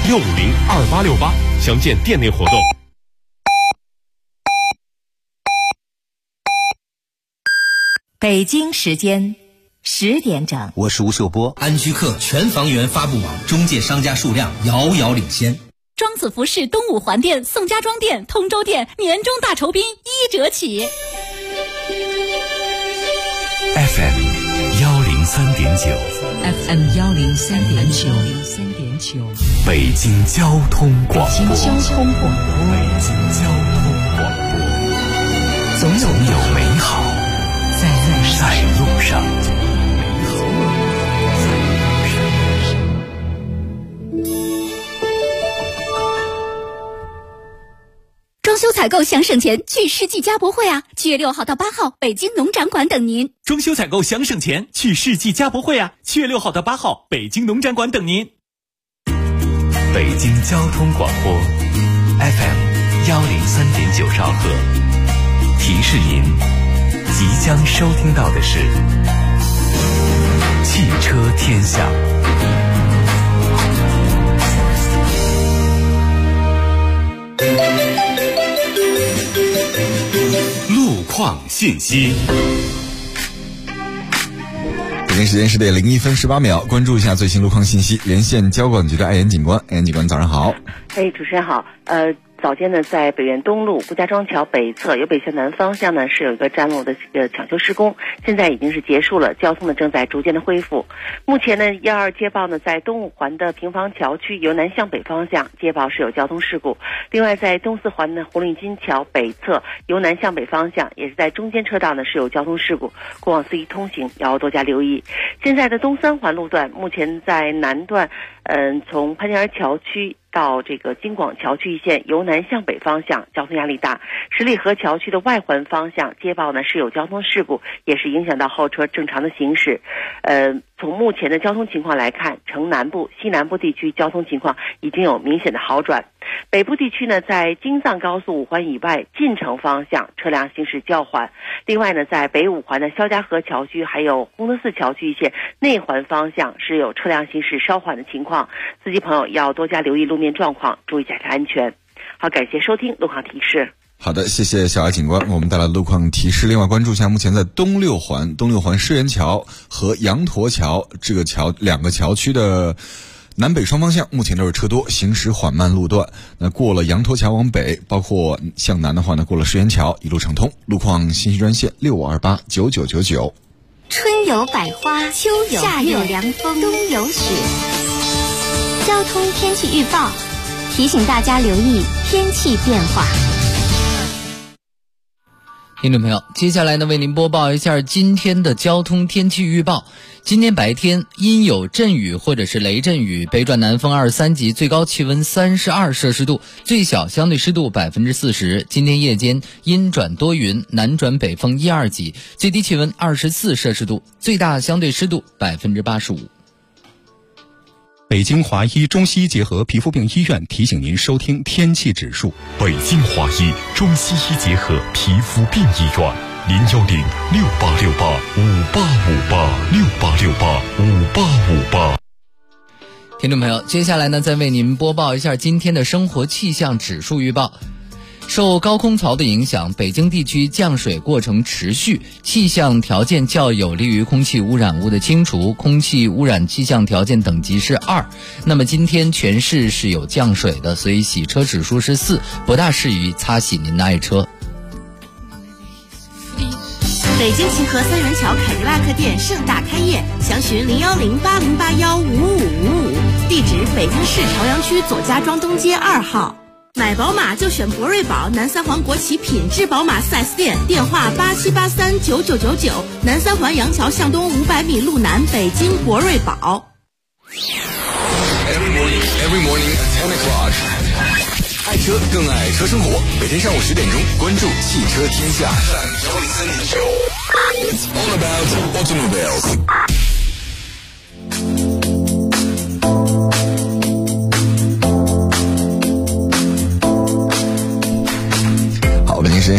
6502868，详见店内活动。 北京时间10点整， 我是吴秀波。 安居客全房源发布网中介商家数量遥遥领先。 庄子服饰东五环店、宋家庄店、通州店年终大酬宾1折起。 FM 103.9 FM 103.9， 北京交通广播。总有美好在路上。 装修采购想省钱，去世纪家博会啊！7月6号到8号，北京农展馆等您。 装修采购想省钱，去世纪家博会啊！7月6号到8号，北京农展馆等您。 北京交通广播 FM 103.9兆赫，提示您即将收听到的是汽车天下。 路况信息。 北京时间10点01分18秒，关注一下最新路况信息。连线交管局的艾岩警官，艾岩警官早上好。 主持人好。早间呢，在北苑东路顾家庄桥北侧由北向南方向呢是有一个占路的抢修施工，现在已经是结束了，交通呢正在逐渐的恢复。目前呢，122接报呢在东五环的平房桥区由南向北方向接报是有交通事故，另外在东四环的红领巾桥北侧由南向北方向也是在中间车道呢是有交通事故，过往司机通行要多加留意。现在的东三环路段目前在南段从潘家园桥区到这个京广桥区一线由南向北方向交通压力大，十里河桥区的外环方向接报呢是有交通事故，也是影响到后车正常的行驶。从目前的交通情况来看，城南部、西南部地区交通情况已经有明显的好转。北部地区呢，在京藏高速5环以外进城方向车辆行驶较缓。另外呢，在北五环的肖家河桥区还有洪德寺桥区一线内环方向是有车辆行驶稍缓的情况，司机朋友要多加留意路面状况，注意驾车安全。好，感谢收听路况提示。 好的，谢谢小艾警官，我们带来路况提示。另外关注一下，目前在东六环狮园桥和羊驼桥这个两个桥区的南北双方向目前都是车多，行驶缓慢路段。那过了羊驼桥往北，包括向南的话呢，过了狮园桥一路畅通。路况信息专线65289999。 春有百花，秋有夏有凉风，冬有雪。交通天气预报提醒大家留意天气变化。 听众朋友，接下来呢，为您播报一下今天的交通天气预报。今天白天阴有阵雨或者是雷阵雨，北转南风2、3级，最高气温32摄氏度，最小相对湿度40%。今天夜间阴转多云，南转北风1、2级，最低气温24摄氏度，最大相对湿度85%。 北京华医中西医结合皮肤病医院提醒您收听天气指数。 北京华医中西医结合皮肤病医院，0868585868586858。 听众朋友，接下来呢，再为您播报一下今天的生活气象指数预报。受高空槽的影响，北京地区降水过程持续，气象条件较有利于空气污染物的清除，空气污染气象条件等级是2。那么今天全市是有降水的，所以洗车指数是4，不大适于擦洗您的爱车。 北京齐河三元桥凯迪拉克店盛大开业，详询01080815555，地址北京市朝阳区左家庄东街2号。买宝马就选博瑞宝，南三环国企品质宝马 4S 店，电话87839999，南三环杨桥向东500米路南，北京博瑞宝。 Every morning at 10 o'clock， 爱车更爱车生活。每天上午10点钟，关注汽车天下。It's all about automobiles。 北京时间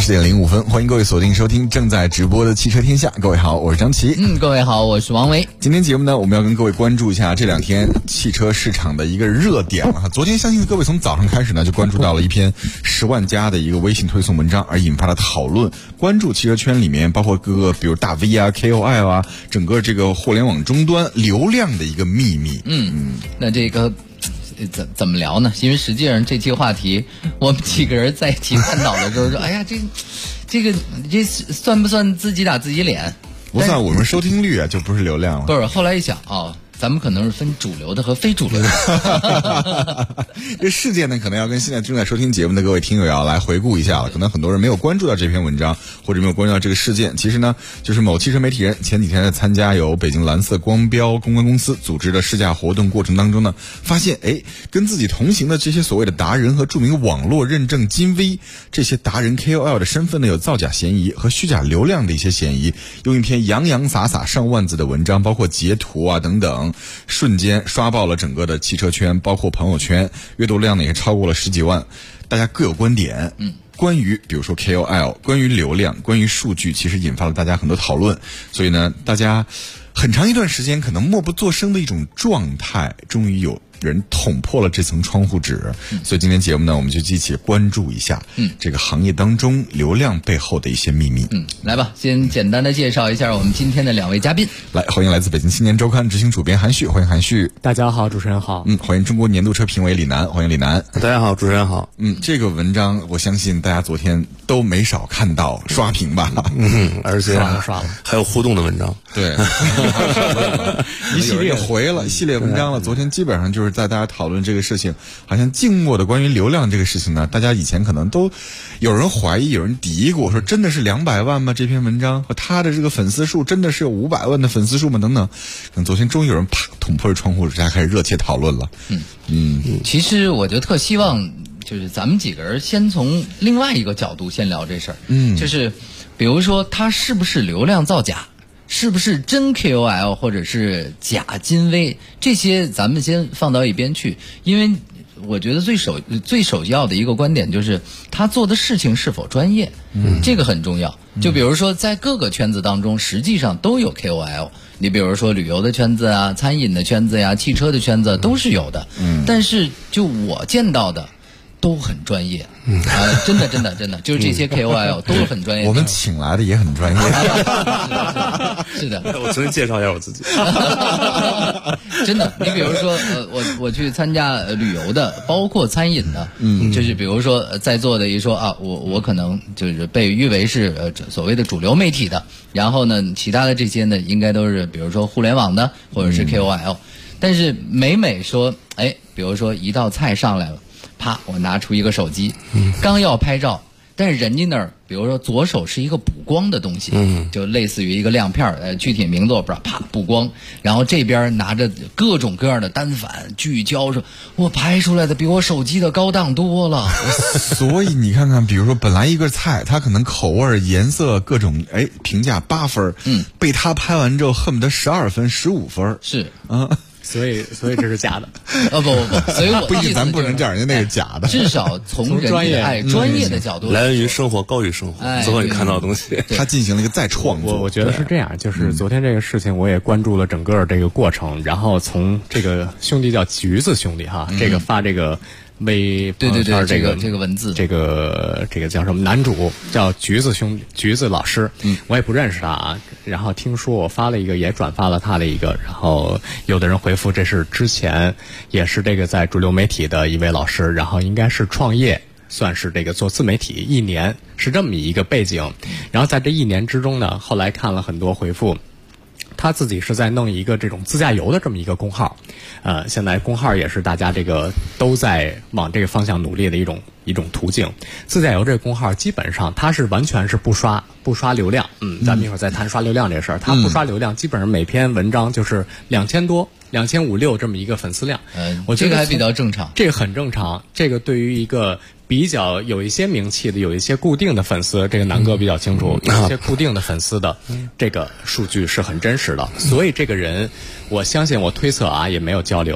10:05，欢迎各位锁定收听正在直播的汽车天下。各位好，我是张琪。 各位好，我是王维。 今天节目呢，我们要跟各位关注一下这2天汽车市场的一个热点了。昨天相信各位从早上开始呢，就关注到了一篇10万加的一个微信推送文章，而引发了讨论，关注汽车圈里面包括各个比如大 V 啊、KOL 啊，整个这个互联网终端流量的一个秘密。 那这个怎么聊呢？因为实际上这期话题，我们几个人在一起探讨的时候说，哎呀，这算不算自己打自己脸？ 不算，我们收听率啊就不是流量了。 不是，后来一想咱们可能是分主流的和非主流的。 这事件呢，可能要跟现在正在收听节目的各位听友要来回顾一下了。可能很多人没有关注到这篇文章，或者没有关注到这个事件。其实呢，就是某汽车媒体人前几天在参加由北京蓝色光标公关公司组织的试驾活动过程当中呢，发现跟自己同行的这些所谓的达人和著名网络认证金 V 这些达人 KOL 的身份呢，有造假嫌疑和虚假流量的一些嫌疑。用一篇洋洋洒洒上万字的文章，包括截图啊等等，瞬间刷爆了整个的汽车圈，包括朋友圈，阅读量呢也超过了10几万。大家各有观点，关于比如说 KOL， 关于流量，关于数据，其实引发了大家很多讨论。所以呢，大家很长一段时间可能默不作声的一种状态，终于有人捅破了这层窗户纸。所以今天节目呢，我们就一起关注一下这个行业当中流量背后的一些秘密。 来吧，先简单的介绍一下我们今天的2位嘉宾。 来，欢迎来自北京青年周刊执行主编韩旭，欢迎韩旭。 大家好，主持人好。 欢迎中国年度车评委李楠，欢迎李楠。 大家好，主持人好。 这个文章我相信大家昨天都没少看到刷屏吧？ 而且刷了， 还有互动的文章。 对，一系列回了，一系列文章了。昨天基本上就是在大家讨论这个事情，好像静默的关于流量这个事情呢，大家以前可能都有人怀疑，有人嘀咕说真的是200万吗？这篇文章和他的这个粉丝数真的是有500万的粉丝数吗？等等。昨天终于有人啪捅破了窗户纸，大家开始热切讨论了。 其实我就特希望就是咱们几个人先从另外一个角度先聊这事儿。就是比如说他是不是流量造假，是不是真 KOL 或者是假金 V， 这些咱们先放到一边去。因为我觉得最首要的一个观点就是他做的事情是否专业，这个很重要。就比如说在各个圈子当中实际上都有 KOL， 你比如说旅游的圈子啊，餐饮的圈子呀，汽车的圈子都是有的。但是就我见到的都很专业，真的，就是这些 KOL 都很专业。 我们请来的也很专业。 是的， 我重新介绍一下我自己。 真的，你比如说，我去参加旅游的，包括餐饮的，就是比如说在座的一说啊，我可能就是被誉为是所谓的主流媒体的，然后呢，其他的这些呢，应该都是比如说互联网的或者是 KOL，但是每说，比如说一道菜上来了。啪！我拿出一个手机，刚要拍照，但是人家那儿，比如说左手是一个补光的东西，就类似于一个亮片，具体名字我不知道，啪补光，然后这边拿着各种各样的单反聚焦，说我拍出来的比我手机的高档多了。 所以你看看，比如说本来一个菜，它可能口味、颜色各种，评价8分，被他拍完之后恨不得12分、15分， 是啊。 所以这是假的。 不，所以我不一定，咱不能叫人家那是假的。 至少从专业的角度， 来源于生活，高于生活。最后你看到的东西， 他进行了一个再创作。 我觉得是这样，就是昨天这个事情，我也关注了整个这个过程，然后从这个兄弟叫橘子兄弟哈，这个发这个。微对这个文字， 这个叫什么？男主叫橘子老师，我也不认识他啊。然后听说我发了一个，也转发了他的一个，然后有的人回复这是之前也是这个在主流媒体的一位老师，然后应该是创业，算是这个做自媒体1年，是这么一个背景。然后在这1年之中呢，后来看了很多回复。他自己是在弄一个这种自驾游的这么一个公号，现在公号也是大家这个都在往这个方向努力的一种途径。自驾游这个公号基本上它是完全是不刷流量，咱们一会儿再谈刷流量这事儿。它不刷流量，基本上每篇文章就是2000多、2500这么一个粉丝量。我觉得这个还比较正常， 这个很正常。这个对于一个比较有一些名气的、有一些固定的粉丝，这个南哥比较清楚，有一些固定的粉丝的这个数据是很真实的。所以这个人，我相信我推测啊，也没有交流。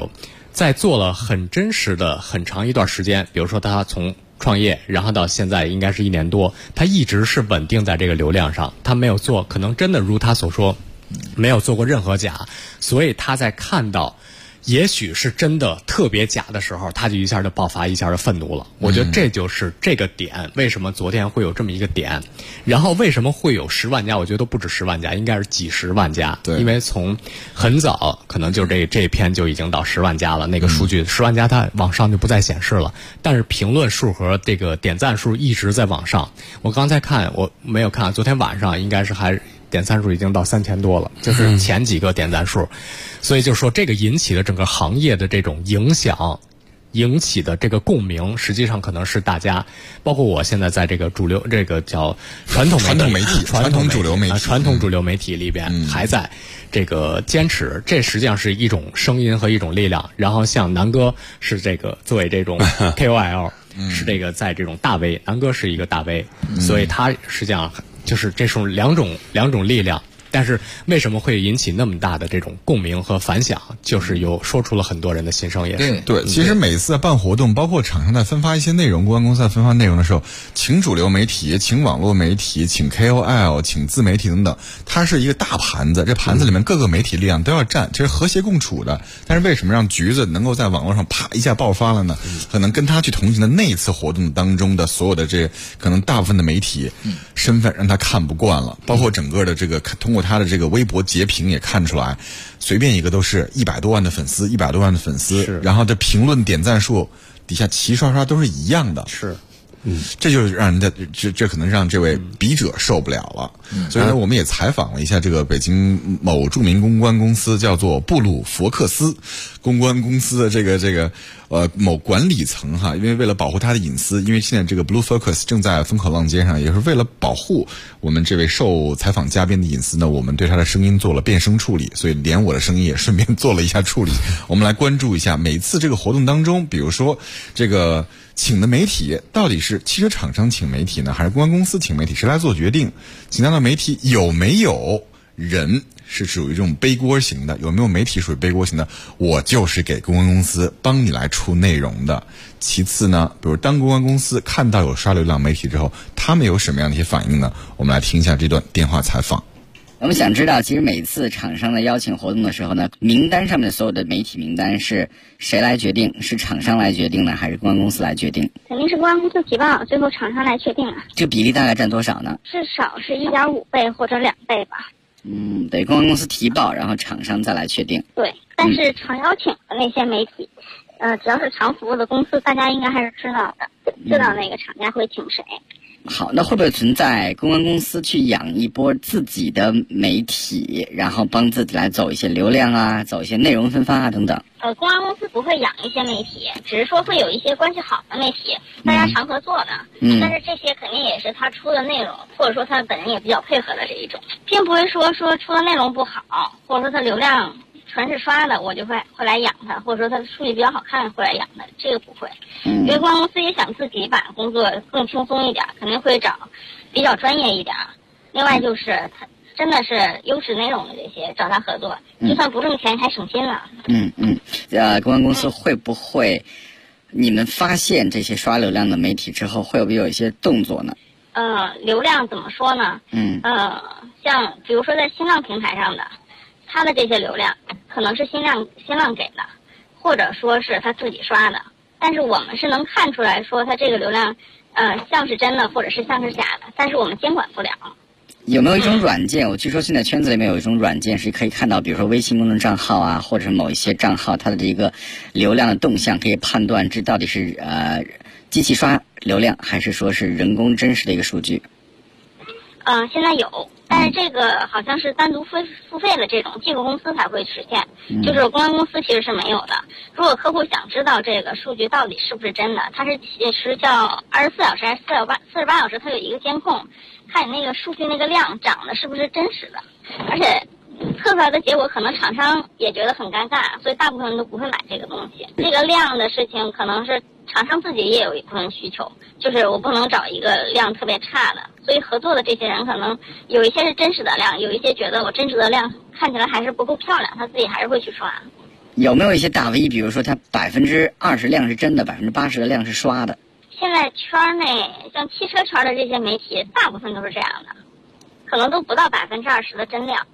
在做了很真实的很长一段时间，比如说他从创业，然后到现在应该是1年多，他一直是稳定在这个流量上，他没有做，可能真的如他所说，没有做过任何假，所以他在看到也许是真的特别假的时候，他就一下就爆发，一下就愤怒了。我觉得这就是这个点，为什么昨天会有这么一个点，然后为什么会有10万加，我觉得都不止10万加，应该是几十万加。对，因为从很早可能就这一篇就已经到10万加了，那个数据10万加它往上就不再显示了，但是评论数和这个点赞数一直在往上。我刚才看，我没有看，昨天晚上应该是还点赞数已经到3000多了，就是前几个点赞数，所以就说这个引起的整个行业的这种影响，引起的这个共鸣，实际上可能是大家，包括我现在在这个主流这个叫传统媒体、传统主流媒体里边，还在这个坚持，这实际上是一种声音和一种力量。然后像南哥是这个作为这种 KOL，是这个在这种大 V， 南哥是一个大 V，所以他实际上就是这种两种力量。但是为什么会引起那么大的这种共鸣和反响，就是有说出了很多人的心声，也是对。其实每次办活动，包括厂商在分发一些内容，公关公司在分发内容的时候，请主流媒体，请网络媒体，请 KOL， 请自媒体等等，它是一个大盘子，这盘子里面各个媒体力量都要占，这是和谐共处的。但是为什么让橘子能够在网络上啪一下爆发了呢？可能跟他去同行的那一次活动当中的所有的这可能大部分的媒体身份让他看不惯了，包括整个的这个通过他的这个微博截屏也看出来，随便一个都是100多万的粉丝，100多万的粉丝，然后这评论点赞数底下齐刷刷都是一样的， 是， 这就是让人家这可能让这位笔者受不了了。所以呢，我们也采访了一下这个北京某著名公关公司，叫做布鲁佛克斯公关公司的这个某管理层哈，因为为了保护他的隐私，因为现在这个 Blue Focus 正在风口浪尖上，也是为了保护我们这位受采访嘉宾的隐私呢，我们对他的声音做了变声处理，所以连我的声音也顺便做了一下处理。我们来关注一下每次这个活动当中，比如说这个请的媒体到底是汽车厂商请媒体呢，还是公关公司请媒体，谁来做决定？请到的媒体有没有人是属于这种背锅型的，有没有媒体属于背锅型的？我就是给公关公司帮你来出内容的。其次呢，比如当公关公司看到有刷流量媒体之后，他们有什么样的一些反应呢？我们来听一下这段电话采访。 我们想知道，其实每次厂商的邀请活动的时候呢，名单上面的所有的媒体名单是谁来决定？是厂商来决定呢，还是公关公司来决定？ 肯定是公关公司提报，最后厂商来确定啊。 这个比例大概占多少呢？ 至少是1.5倍或者2倍吧。 对，公关公司提报，然后厂商再来确定。 对，但是常邀请的那些媒体，只要是常服务的公司，大家应该还是知道的，知道那个厂家会请谁。 好，那会不会存在公关公司去养一波自己的媒体，然后帮自己来走一些流量啊，走一些内容分发啊等等？ 公关公司不会养一些媒体，只是说会有一些关系好的媒体，大家常合作的。但是这些肯定也是他出的内容，或者说他本人也比较配合的这一种，并不会说出的内容不好，或者说他流量全是刷的，我就会来养他，或者说他的数据比较好看会来养他，这个不会。因为公关公司也想自己把工作更轻松一点，肯定会找比较专业一点。另外就是他真的是优质内容的这些找他合作，就算不挣钱还省心了。 公关公司会不会你们发现这些刷流量的媒体之后，会不会有一些动作呢？ 流量怎么说呢？像比如说在新浪平台上的，他的这些流量可能是新浪给的，或者说是他自己刷的，但是我们是能看出来说他这个流量像是真的或者是像是假的，但是我们监管不了。 有没有一种软件？我据说现在圈子里面有一种软件是可以看到，比如说微信公众账号啊，或者是某一些账号它的这个流量的动向，可以判断这到底是机器刷流量，还是说是人工真实的一个数据？ 现在有，但是这个好像是单独付费的这种技术公司才会实现，就是公关公司其实是没有的。如果客户想知道这个数据到底是不是真的，它是叫24小时还是48小时，它有一个监控，看你那个数据那个量涨的是不是真实的，而且测出来的结果可能厂商也觉得很尴尬，所以大部分人都不会买这个东西。这个量的事情可能是厂商自己也有一部分需求，就是我不能找一个量特别差的，所以合作的这些人可能有一些是真实的量，有一些觉得我真实的量看起来还是不够漂亮，他自己还是会去刷。 有没有一些大 V， 比如说它20%量是真的，80%的量是刷的？ 现在圈内像汽车圈的这些媒体，大部分都是这样的，可能都不到20%的真量。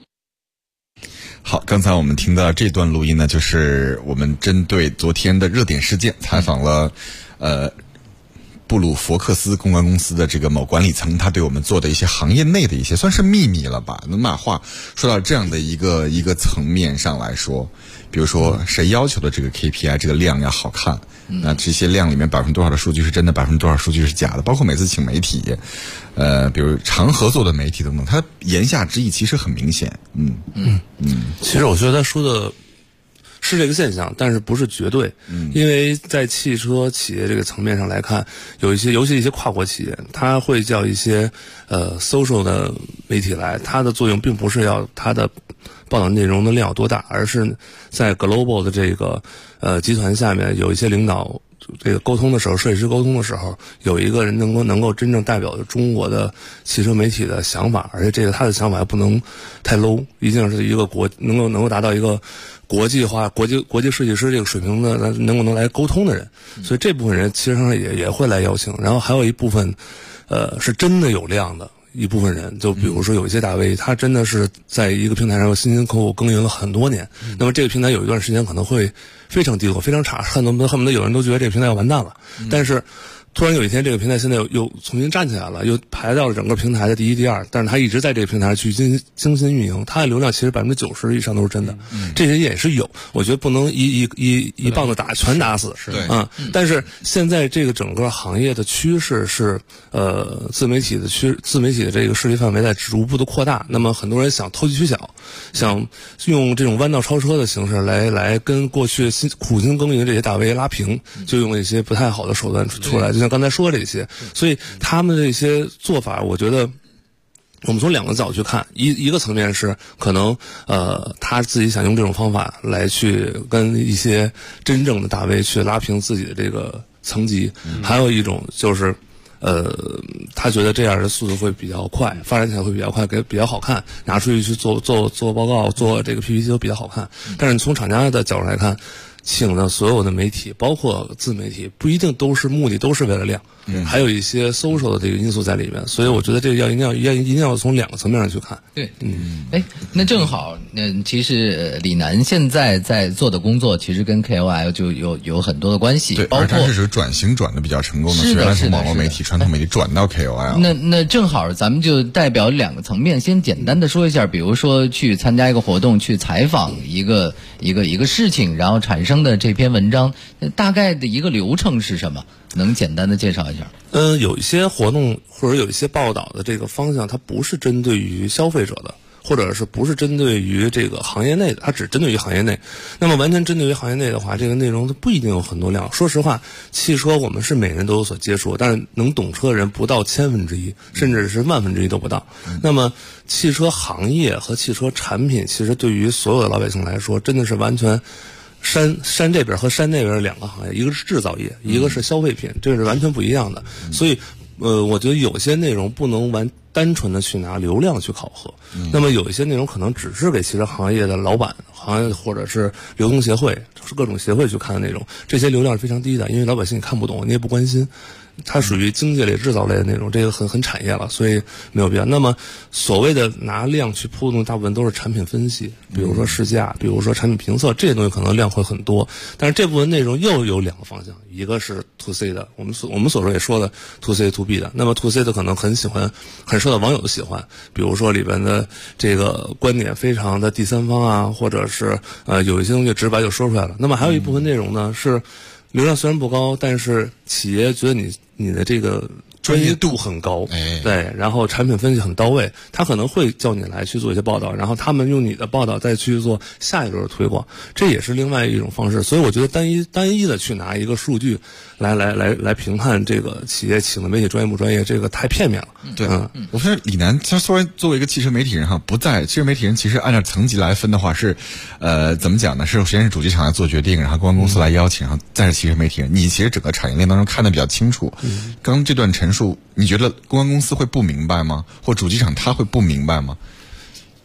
好，刚才我们听到这段录音呢，就是我们针对昨天的热点事件采访了，布鲁佛克斯公关公司的这个某管理层，他对我们做的一些行业内的一些算是秘密了吧，能把话说到这样的一个层面上来说，比如说谁要求的这个 KPI 这个量要好看，那这些量里面多少的数据是真的，多少数据是假的，包括每次请媒体，比如常合作的媒体等等，他言下之意其实很明显。 其实我觉得他说的是这个现象，但是不是绝对。因为在汽车企业这个层面上来看，有一些尤其一些跨国企业，它会叫一些social 的媒体来，它的作用并不是要它的报道内容的量有多大，而是在 global 的这个集团下面有一些领导这个沟通的时候，设计师沟通的时候，有一个人能够真正代表中国的汽车媒体的想法，而且这个他的想法还不能太 low， 一定是一个能够达到一个国际化国际设计师这个水平的能来沟通的人，所以这部分人其实上也会来邀请，然后还有一部分是真的有量的一部分人，就比如说有一些大 V，他真的是在一个平台上辛辛苦苦耕耘了很多年，那么这个平台有一段时间可能会非常低落非常差，恨不得有人都觉得这个平台要完蛋了，但是突然有一天这个平台现在又重新站起来了，又排到了整个平台的第一第二，但是它一直在这个平台上去精心运营，它的流量其实90%以上都是真的，这些也是有，我觉得不能一棒子全打死，但是现在这个整个行业的趋势是自媒体的这个势力范围在逐步的扩大，那么很多人想投机取巧，想用这种弯道超车的形式来跟过去苦心耕耘的这些大 V 拉平，就用一些不太好的手段出来，就像刚才说这些，所以他们这些做法，我觉得我们从两个角度去看，一个层面是可能他自己想用这种方法来去跟一些真正的大 V 去拉平自己的这个层级，还有一种就是他觉得这样的速度会比较快，发展起来会比较快，比较好看，拿出去做报告，做这个 PPT 都比较好看。但是从厂家的角度来看，请的所有的媒体，包括自媒体，不一定目的都是为了量，还有一些 social 的这个因素在里面，所以我觉得这个一定要从两个层面上去看。 对，那正好，其实李楠现在在做的工作，其实跟 KOL 就有很多的关系， 对， 包括他是属于转型转的比较成功的，原来从网络媒体、传统媒体转到 KOL。 那正好，咱们就代表两个层面，先简单的说一下，比如说去参加一个活动，去采访一个事情，然后产生的这篇文章，大概的一个流程是什么？能简单的介绍一下？ 有一些活动或者有一些报道的这个方向，它不是针对于消费者的，或者是不是针对于这个行业内的，它只针对于行业内。那么完全针对于行业内的话，这个内容它不一定有很多量。说实话，汽车我们是每人都有所接触，但是能懂车的人不到1/1000，甚至是1/1000都不到。那么汽车行业和汽车产品，其实对于所有的老百姓来说，真的是完全山这边和山那边两个行业，一个是制造业，一个是消费品，这是完全不一样的。所以我觉得有些内容不能单纯的去拿流量去考核，那么有一些内容可能只是给汽车行业的老板、行业或者是流通协会、各种协会去看的内容，这些流量是非常低的，因为老百姓看不懂，你也不关心。它属于经济类、制造类的内容，这个很产业了，所以没有必要。那么所谓的拿量去铺动，大部分都是产品分析，比如说试驾，比如说产品评测，这些东西可能量会很多。但是这部分内容又有两个方向，一个是 to C 的，我们所说也说的 to C to B 的。那么 to C 的可能很受到网友的喜欢，比如说里边的这个观点非常的第三方啊，或者是有一些东西直白就说出来了。那么还有一部分内容呢是流量虽然不高，但是企业觉得你的这个专业度很高，对，然后产品分析很到位，他可能会叫你来去做一些报道，然后他们用你的报道再去做下一轮的推广，这也是另外一种方式。所以我觉得单一的去拿一个数据来评判这个企业请的媒体专业不专业，这个太片面了。 对，我说李楠他作为一个汽车媒体人哈，汽车媒体人其实按照层级来分的话是，怎么讲呢？是先是主机厂来做决定，然后公关公司来邀请，然后再是汽车媒体人。你其实整个产业链当中看得比较清楚。刚这段陈述，你觉得公关公司会不明白吗？或主机厂他会不明白吗？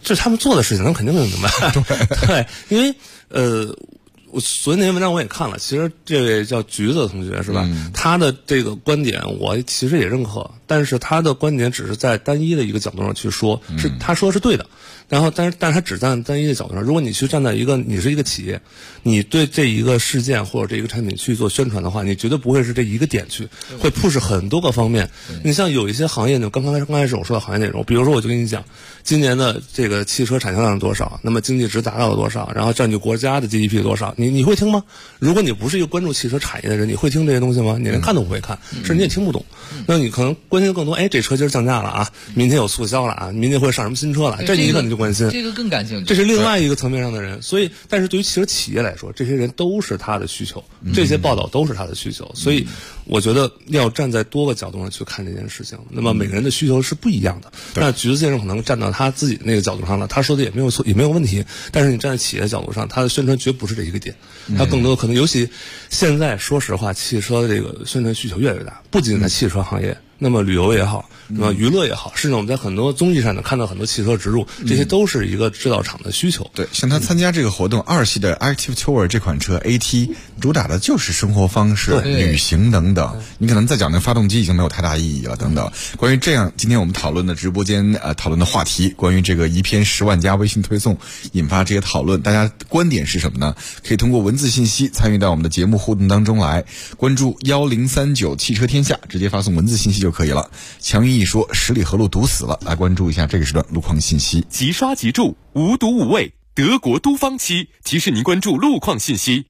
这是他们做的事情，咱们肯定能明白。对，因为我昨天那篇文章我也看了，其实这位叫橘子的同学是吧？他的这个观点我其实也认可，但是他的观点只是在单一的一个角度上去说，是他说的是对的。然后，但是他只站在单一的角度上。如果你去站在你是一个企业，你对这一个事件或者这一个产品去做宣传的话，你绝对不会是这一个点去，会 push 很多个方面。你像有一些行业呢，刚开始我说的行业内容，比如说我就跟你讲，今年的这个汽车产销量是多少，那么经济值达到了多少，然后占据国家的 GDP 多少，你会听吗？如果你不是一个关注汽车产业的人，你会听这些东西吗？你连看都不会看，甚至你也听不懂。那你可能关心的更多，这车今儿降价了啊，明天有促销了啊，明天会上什么新车了，这你可能就关心。 这个更感兴趣。 这是另外一个层面上的人，所以，但是对于汽车企业来说，这些人都是他的需求，这些报道都是他的需求，所以我觉得要站在多个角度上去看这件事情。那么每个人的需求是不一样的。那橘子先生可能站到他自己那个角度上了，他说的也没有错，也没有问题。但是你站在企业角度上，他的宣传绝不是这一个点，他更多可能，尤其现在说实话，汽车的这个宣传需求越来越大，不仅在汽车行业。那么旅游也好，那么娱乐也好，甚至我们在很多综艺上呢看到很多汽车植入，这些都是一个制造厂的需求。 对，像他参加这个活动，2系的 Active Tour 这款车 AT 主打的就是生活方式、旅行等等。你可能再讲那发动机已经没有太大意义了等等。关于这样，今天我们讨论的直播间讨论的话题，关于这个一篇10万加微信推送引发这些讨论，大家观点是什么呢？可以通过文字信息参与到我们的节目互动当中来，关注1039汽车天下，直接发送文字信息就可以了。强云一说十里河路堵死了，来关注一下这个时段路况信息。 即刷即住，无毒无味，德国都方漆提示您关注路况信息。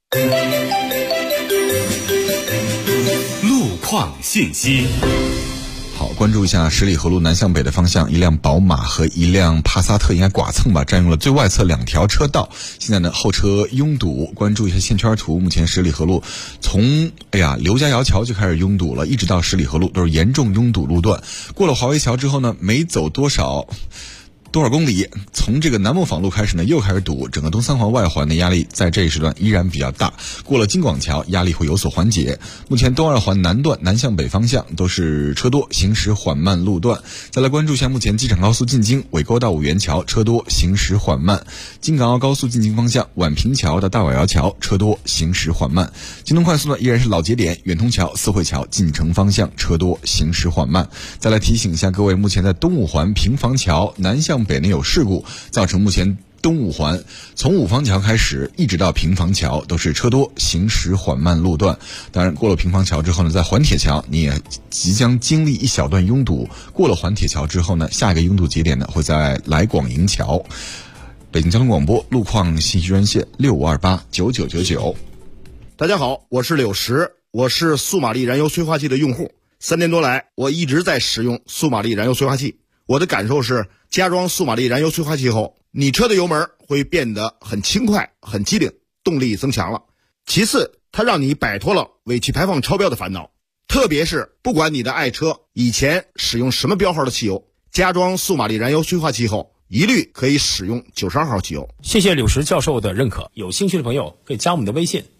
路况信息。 好，关注一下十里河路南向北的方向，一辆宝马和一辆帕萨特应该剐蹭吧，占用了最外侧2条车道。现在呢，后车拥堵。关注一下线圈图，目前十里河路从刘家窑桥就开始拥堵了，一直到十里河路都是严重拥堵路段。过了华为桥之后呢，没走多少公里，从这个南磨坊路开始呢，又开始堵，整个东三环外环的压力在这一时段依然比较大。过了京广桥，压力会有所缓解。目前东二环南段南向北方向都是车多，行驶缓慢路段。再来关注一下目前机场高速进京尾沟到五元桥车多，行驶缓慢。京港澳高速进京方向宛平桥到大拐窑桥车多，行驶缓慢。京东快速呢依然是老节点远通桥、四惠桥进城方向车多，行驶缓慢。再来提醒一下各位，目前在东五环平房桥南向北呢有事故，造成目前东五环从五方桥开始一直到平房桥都是车多，行驶缓慢路段。当然过了平房桥之后呢，在环铁桥你也即将经历一小段拥堵。过了环铁桥之后呢，下一个拥堵节点呢会在来广营桥。北京交通广播路况信息专线65289999。 大家好，我是柳石，我是素玛丽燃油催化器的用户。3年多来，我一直在使用素玛丽燃油催化器。我的感受是，加装素玛丽燃油催化器后，你车的油门会变得很轻快、很机灵，动力增强了。其次，它让你摆脱了尾气排放超标的烦恼，特别是不管你的爱车以前使用什么标号的汽油，加装素玛丽燃油催化器后，一律可以使用92号汽油。 谢谢柳石教授的认可，有兴趣的朋友可以加我们的微信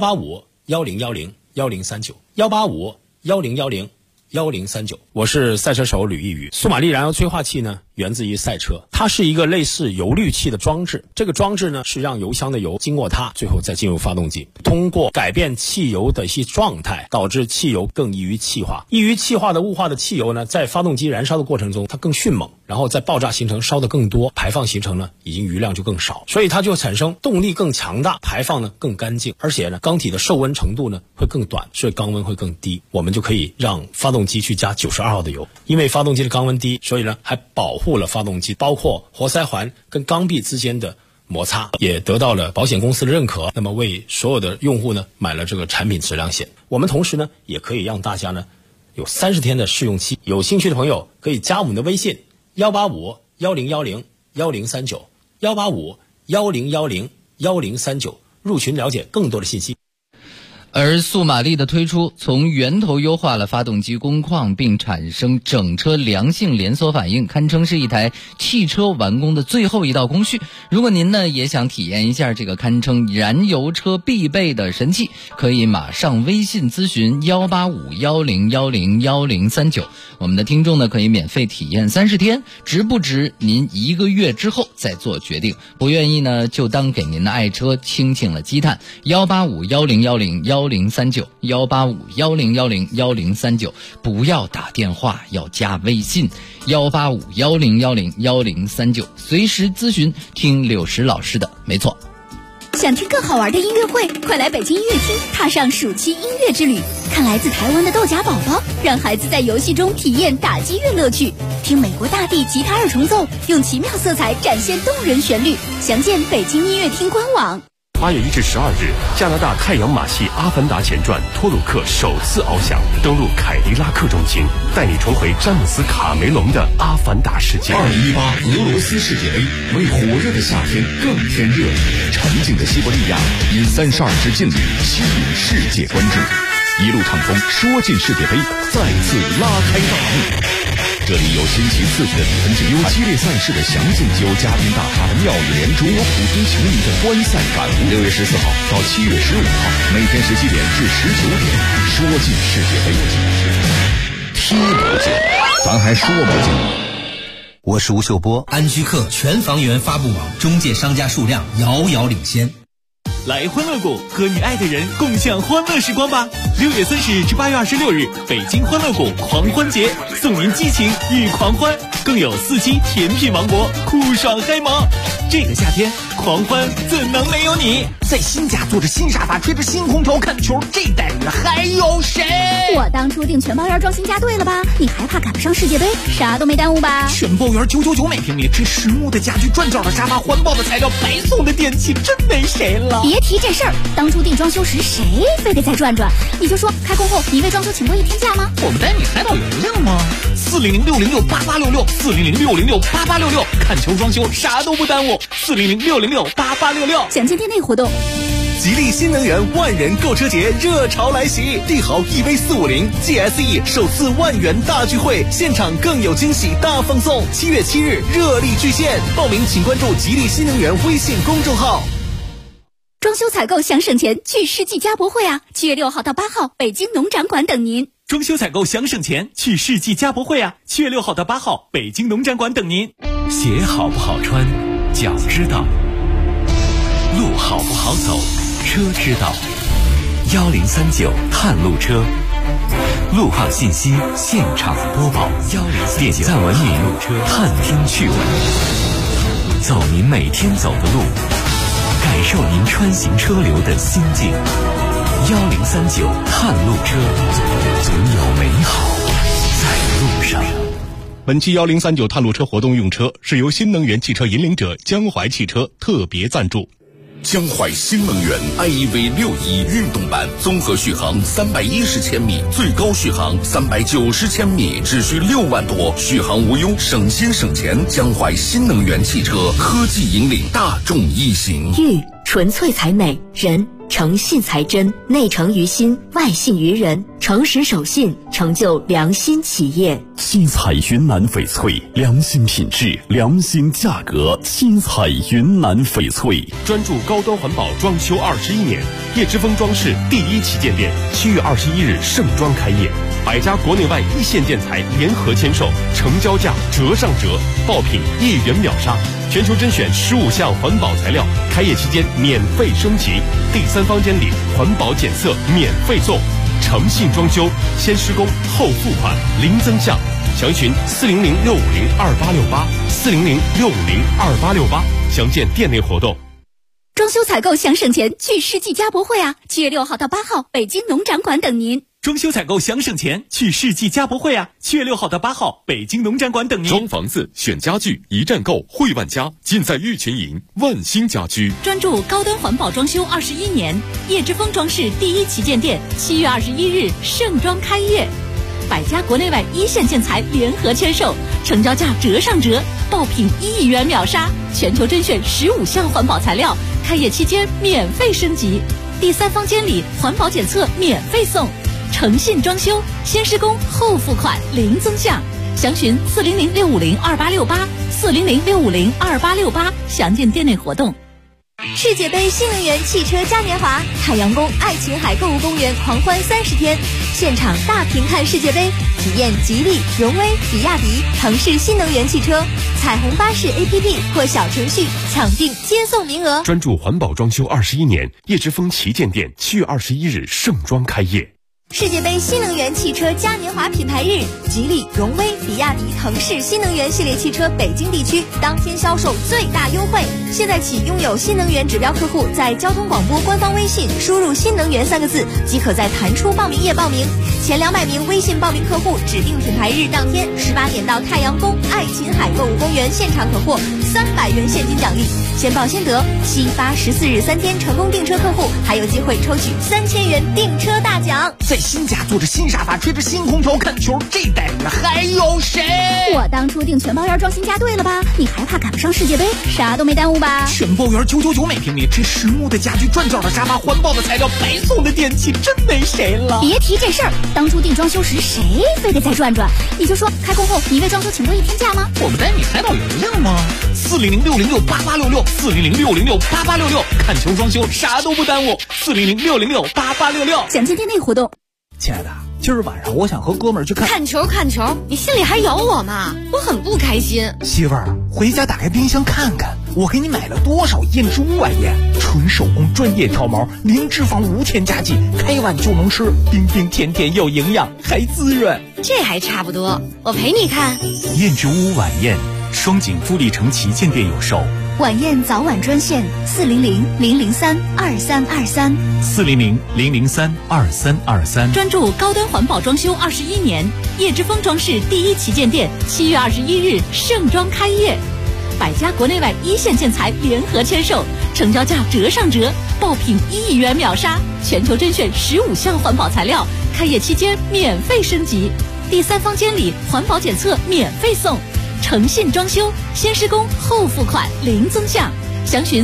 185-1010-1039，185-1010-1039。我是赛车手吕一宇。素玛丽燃油催化器呢，源自于赛车，它是一个类似油滤器的装置。这个装置呢，是让油箱的油经过它，最后再进入发动机，通过改变汽油的一些状态，导致汽油更易于气化。易于气化的雾化的汽油呢，在发动机燃烧的过程中，它更迅猛，然后在爆炸形成烧得更多，排放形成呢，已经余量就更少，所以它就产生动力更强大，排放呢更干净，而且呢，缸体的受温程度呢会更短，所以缸温会更低。我们就可以让发动机去加92号的油，因为发动机的缸温低，所以呢还保护了发动机，包括活塞环跟缸壁之间的摩擦，也得到了保险公司的认可。那么为所有的用户呢买了这个产品质量险。我们同时呢也可以让大家呢有30天的试用期。有兴趣的朋友可以加我们的微信185-1010-1039，185-1010-1039，入群了解更多的信息。 而速马力的推出，从源头优化了发动机工况，并产生整车良性连锁反应，堪称是一台汽车完工的最后一道工序。如果您呢也想体验一下这个堪称燃油车必备的神器，可以马上微信咨询18510101039。我们的听众呢可以免费体验30天，值不值您1个月之后再做决定。不愿意呢就当给您的爱车清清了积碳。18510101039，18510101039，不要打电话，要加微信18510101039，随时咨询，听柳石老师的，没错。 想听更好玩的音乐会，快来北京音乐厅，踏上暑期音乐之旅，看来自台湾的豆荚宝宝，让孩子在游戏中体验打击乐乐趣，听美国大地吉他二重奏，用奇妙色彩展现动人旋律。详见北京音乐厅官网。 8月1至12日，加拿大太阳马戏《阿凡达前传》托鲁克首次翱翔，登陆凯迪拉克中心，带你重回詹姆斯·卡梅隆的阿凡达世界。 2018俄罗斯世界杯为火热的夏天更添热力，沉静的西伯利亚因32支劲旅吸引世界关注，一路畅通说进世界杯，再次拉开大幕。这里有新奇刺激的比分精彩，有激烈赛事的详尽，有嘉宾大咖的妙语连珠，有普通球迷的观赛感悟。6月14号到7月15号，每天17点至19点，说进世界杯，踢不进，咱还说不进。 我是吴秀波，安居客全房源发布网中介商家数量遥遥领先。 来欢乐谷和你爱的人共享欢乐时光吧！6月30日至8月26日，北京欢乐谷狂欢节，送您激情与狂欢，更有4期甜品王国，酷爽嗨萌。这个夏天狂欢怎能没有你？ 在新家坐着新沙发，吹着新空调看球，这待遇还有谁？ 我当初订全包园装新家对了吧？你还怕赶不上世界杯？啥都没耽误吧？ 全包园999每平米，这实木的家具、转角的沙发、环保的材料、白送的电器，真没谁了。 别提这事儿，当初订装修时谁非得再转转？你就说开工后你为装修请过1天假吗？ 我们带你海岛游泳吗？400-606-8866，400-606-8866，看球装修啥都不耽误。400-606-8866， 详见店内活动。 吉利新能源万人购车节热潮来袭，帝豪 EV450 GSE 首次万元大聚会，现场更有惊喜大放送。7月7日热力巨献，报名请关注吉利新能源微信公众号。 装修采购想省钱，去世纪家博会啊！7月6号到8号，北京农展馆等您。 装修采购想省钱，去世纪家博会啊！7月6号到8号，北京农展馆等您。 鞋好不好穿，脚知道；路好不好走，车知道。1039探路车，路况信息现场播报。点赞文明探听趣闻，走您每天走的路，感受您穿行车流的心境。1039探路车，总有美好在路上。 本期1039探路车活动用车是由新能源汽车引领者江淮汽车特别赞助。 江淮新能源 iEV 61运动版，综合续航310千米，最高续航390千米，只需6万多，续航无忧，省心省钱。江淮新能源汽车科技引领大众一行。 玉纯粹才美，人诚信才真，内诚于心，外信于人，诚实守信，成就良心企业。 七彩云南翡翠，良心品质，良心价格。七彩云南翡翠， 专注高端环保装修21年，叶之峰装饰第1旗舰店7月21日盛装开业，100家国内外一线建材联合签售，成交价折上折，爆品1元秒杀，全球甄选15项环保材料，开业期间免费升级，第3方监理，环保检测免费送，诚信装修，先施工后付款，零增项。详询400-650-2868，400-650-2868，详见店内活动。 装修采购想省钱，去世纪家博会啊！7月6号到8号，北京农展馆等您。 装修采购想省钱，去世纪家博会啊！7月6号到8号，北京农展馆等您。 装房子、选家具，一站购，汇万家，尽在玉群营万兴家居。 专注高端环保装修21年，叶之峰装饰第1旗舰店7月21日盛装开业，100家国内外一线建材联合签售，成交价折上折，爆品1元秒杀，全球甄选15项环保材料，开业期间免费升级。 第3方监理环保检测免费送，诚信装修，先施工后付款零增项，详询400-650-2868，400-650-2868，详见店内活动。 世界杯新能源汽车嘉年华，太阳宫爱琴海购物公园狂欢30天，现场大屏看世界杯，体验吉利、荣威、比亚迪、腾势新能源汽车，彩虹巴士 APP 或小程序抢订接送名额。 专注环保装修21年，叶之峰旗舰店7月21日盛装开业。 世界杯新能源汽车嘉年华品牌日，吉利、荣威、比亚迪、腾势新能源系列汽车北京地区当天销售最大优惠。现在起，拥有新能源指标客户在交通广播官方微信输入“新能源”3个字，即可在弹出报名页报名。前200名微信报名客户，指定品牌日当天18点到太阳宫爱琴海购物公园现场可获300元现金奖励，先报先得。7、8、14日3天成功订车客户还有机会抽取3000元订车大奖。 在新家坐着新沙发，吹着新空调看球，这待遇还有谁？ 我当初订全包园装新家对了吧？你还怕赶不上世界杯？啥都没耽误吧？ 全包园999每平米，这实木的家具、转角的沙发、环保的材料、白送的电器，真没谁了。 别提这事儿，当初订装修时谁非得再转转？你就说开工后你为装修请多1天假吗？ 我不带你海岛游样吗？400-606-8866，400-606-8866，看球装修啥都不耽误。400-606-8866， 详见店内活动。 亲爱的，今儿晚上我想和哥们儿去看球，你心里还有我吗？我很不开心。 媳妇儿，回家打开冰箱看看，我给你买了多少燕之屋晚宴，纯手工专业挑毛，零脂肪无添加剂，开碗就能吃，冰冰甜甜又营养，还滋润。 这还差不多，我陪你看。 燕之屋晚宴，双井富力城旗舰店有售。 晚宴早晚专线400-003-2323，400-003-2323。 专注高端环保装修21年，叶之峰装饰第1旗舰店7月21日盛装开业，百家国内外一线建材联合签售，成交价折上折，爆品1亿元秒杀，全球甄选15项环保材料，开业期间免费升级，第3方监理环保检测免费送，诚信装修，先施工后付款零增项，详询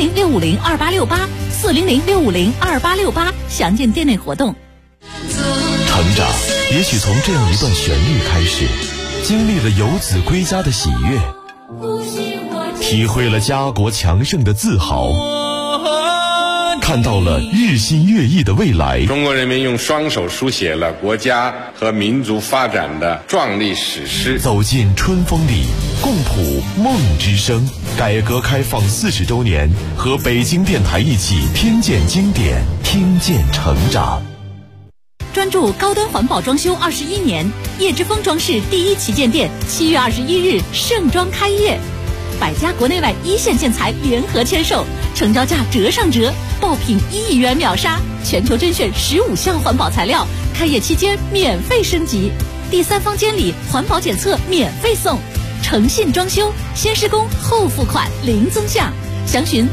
400-650-2868，400-650-2868，详见店内活动。 成长也许从这样一段旋律开始，经历了游子归家的喜悦，体会了家国强盛的自豪，看到了日新月异的未来。 中国人民用双手书写了国家和民族发展的壮丽史诗。 走进春风里，共谱梦之声。改革开放40周年，和北京电台一起听见经典，听见成长。 专注高端环保装修21年，叶之峰装饰第1旗舰店7月21日盛装开业，百家国内外一线建材联合签售，成交价折上折，爆品1亿元秒杀，全球甄选15项环保材料，开业期间免费升级，第3方监理环保检测免费送，诚信装修，先施工后付款零增项，详询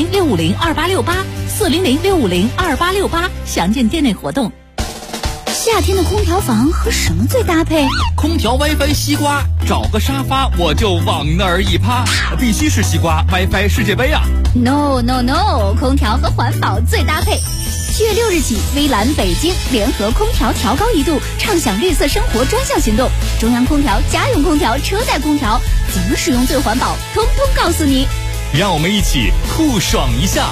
400-650-2868，400-650-2868，详见店内活动。 夏天的空调房和什么最搭配？ 空调 WiFi 西瓜，找个沙发我就往那儿一趴，必须是西瓜 WiFi 世界杯啊 ！No， 空调和环保最搭配。7月6日起，微蓝北京联合空调调高1度，畅享绿色生活专项行动。中央空调、家用空调、车载空调，怎么使用最环保，通通告诉你。 让我们一起酷爽一下！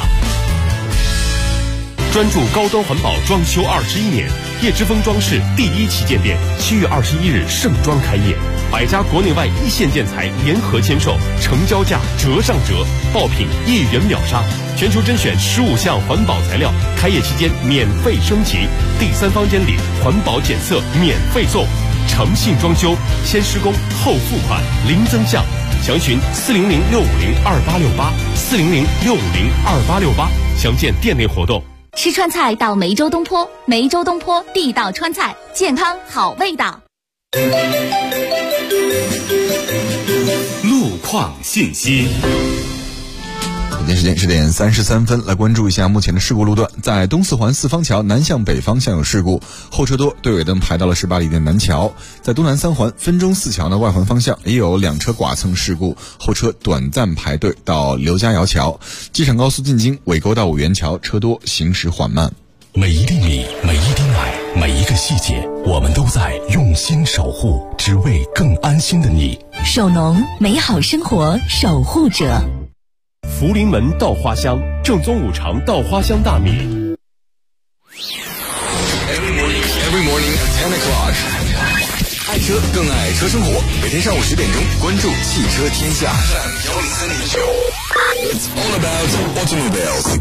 专注高端环保装修21年，叶之峰装饰第1旗舰店7月21日盛装开业，百家国内外一线建材联合签售，成交价折上折，爆品1亿元秒杀，全球甄选15项环保材料，开业期间免费升级，第3方监理环保检测免费送，诚信装修，先施工后付款零增项，详询400-650-2868，400-650-2868，详见店内活动。 吃川菜到梅州东坡，梅州东坡地道川菜，健康好味道。 路况信息。 北京时间10点33分，来关注一下目前的事故路段。在东四环四方桥南向北方向有事故，后车多，队尾灯排到了18里店南桥。在东南三环分钟寺桥的外环方向也有2车剐蹭事故，后车短暂排队到刘家窑桥。机场高速进京尾沟到五元桥，车多，行驶缓慢。 每一粒米，每一滴奶，每一个细节，我们都在用心守护，只为更安心的你。 守农，美好生活守护者。 福临门稻花香，正宗五常稻花香大米。 Every morning at 10 o'clock， 爱车更爱车生活。每天上午10点钟，关注汽车天下。It's all about automobiles。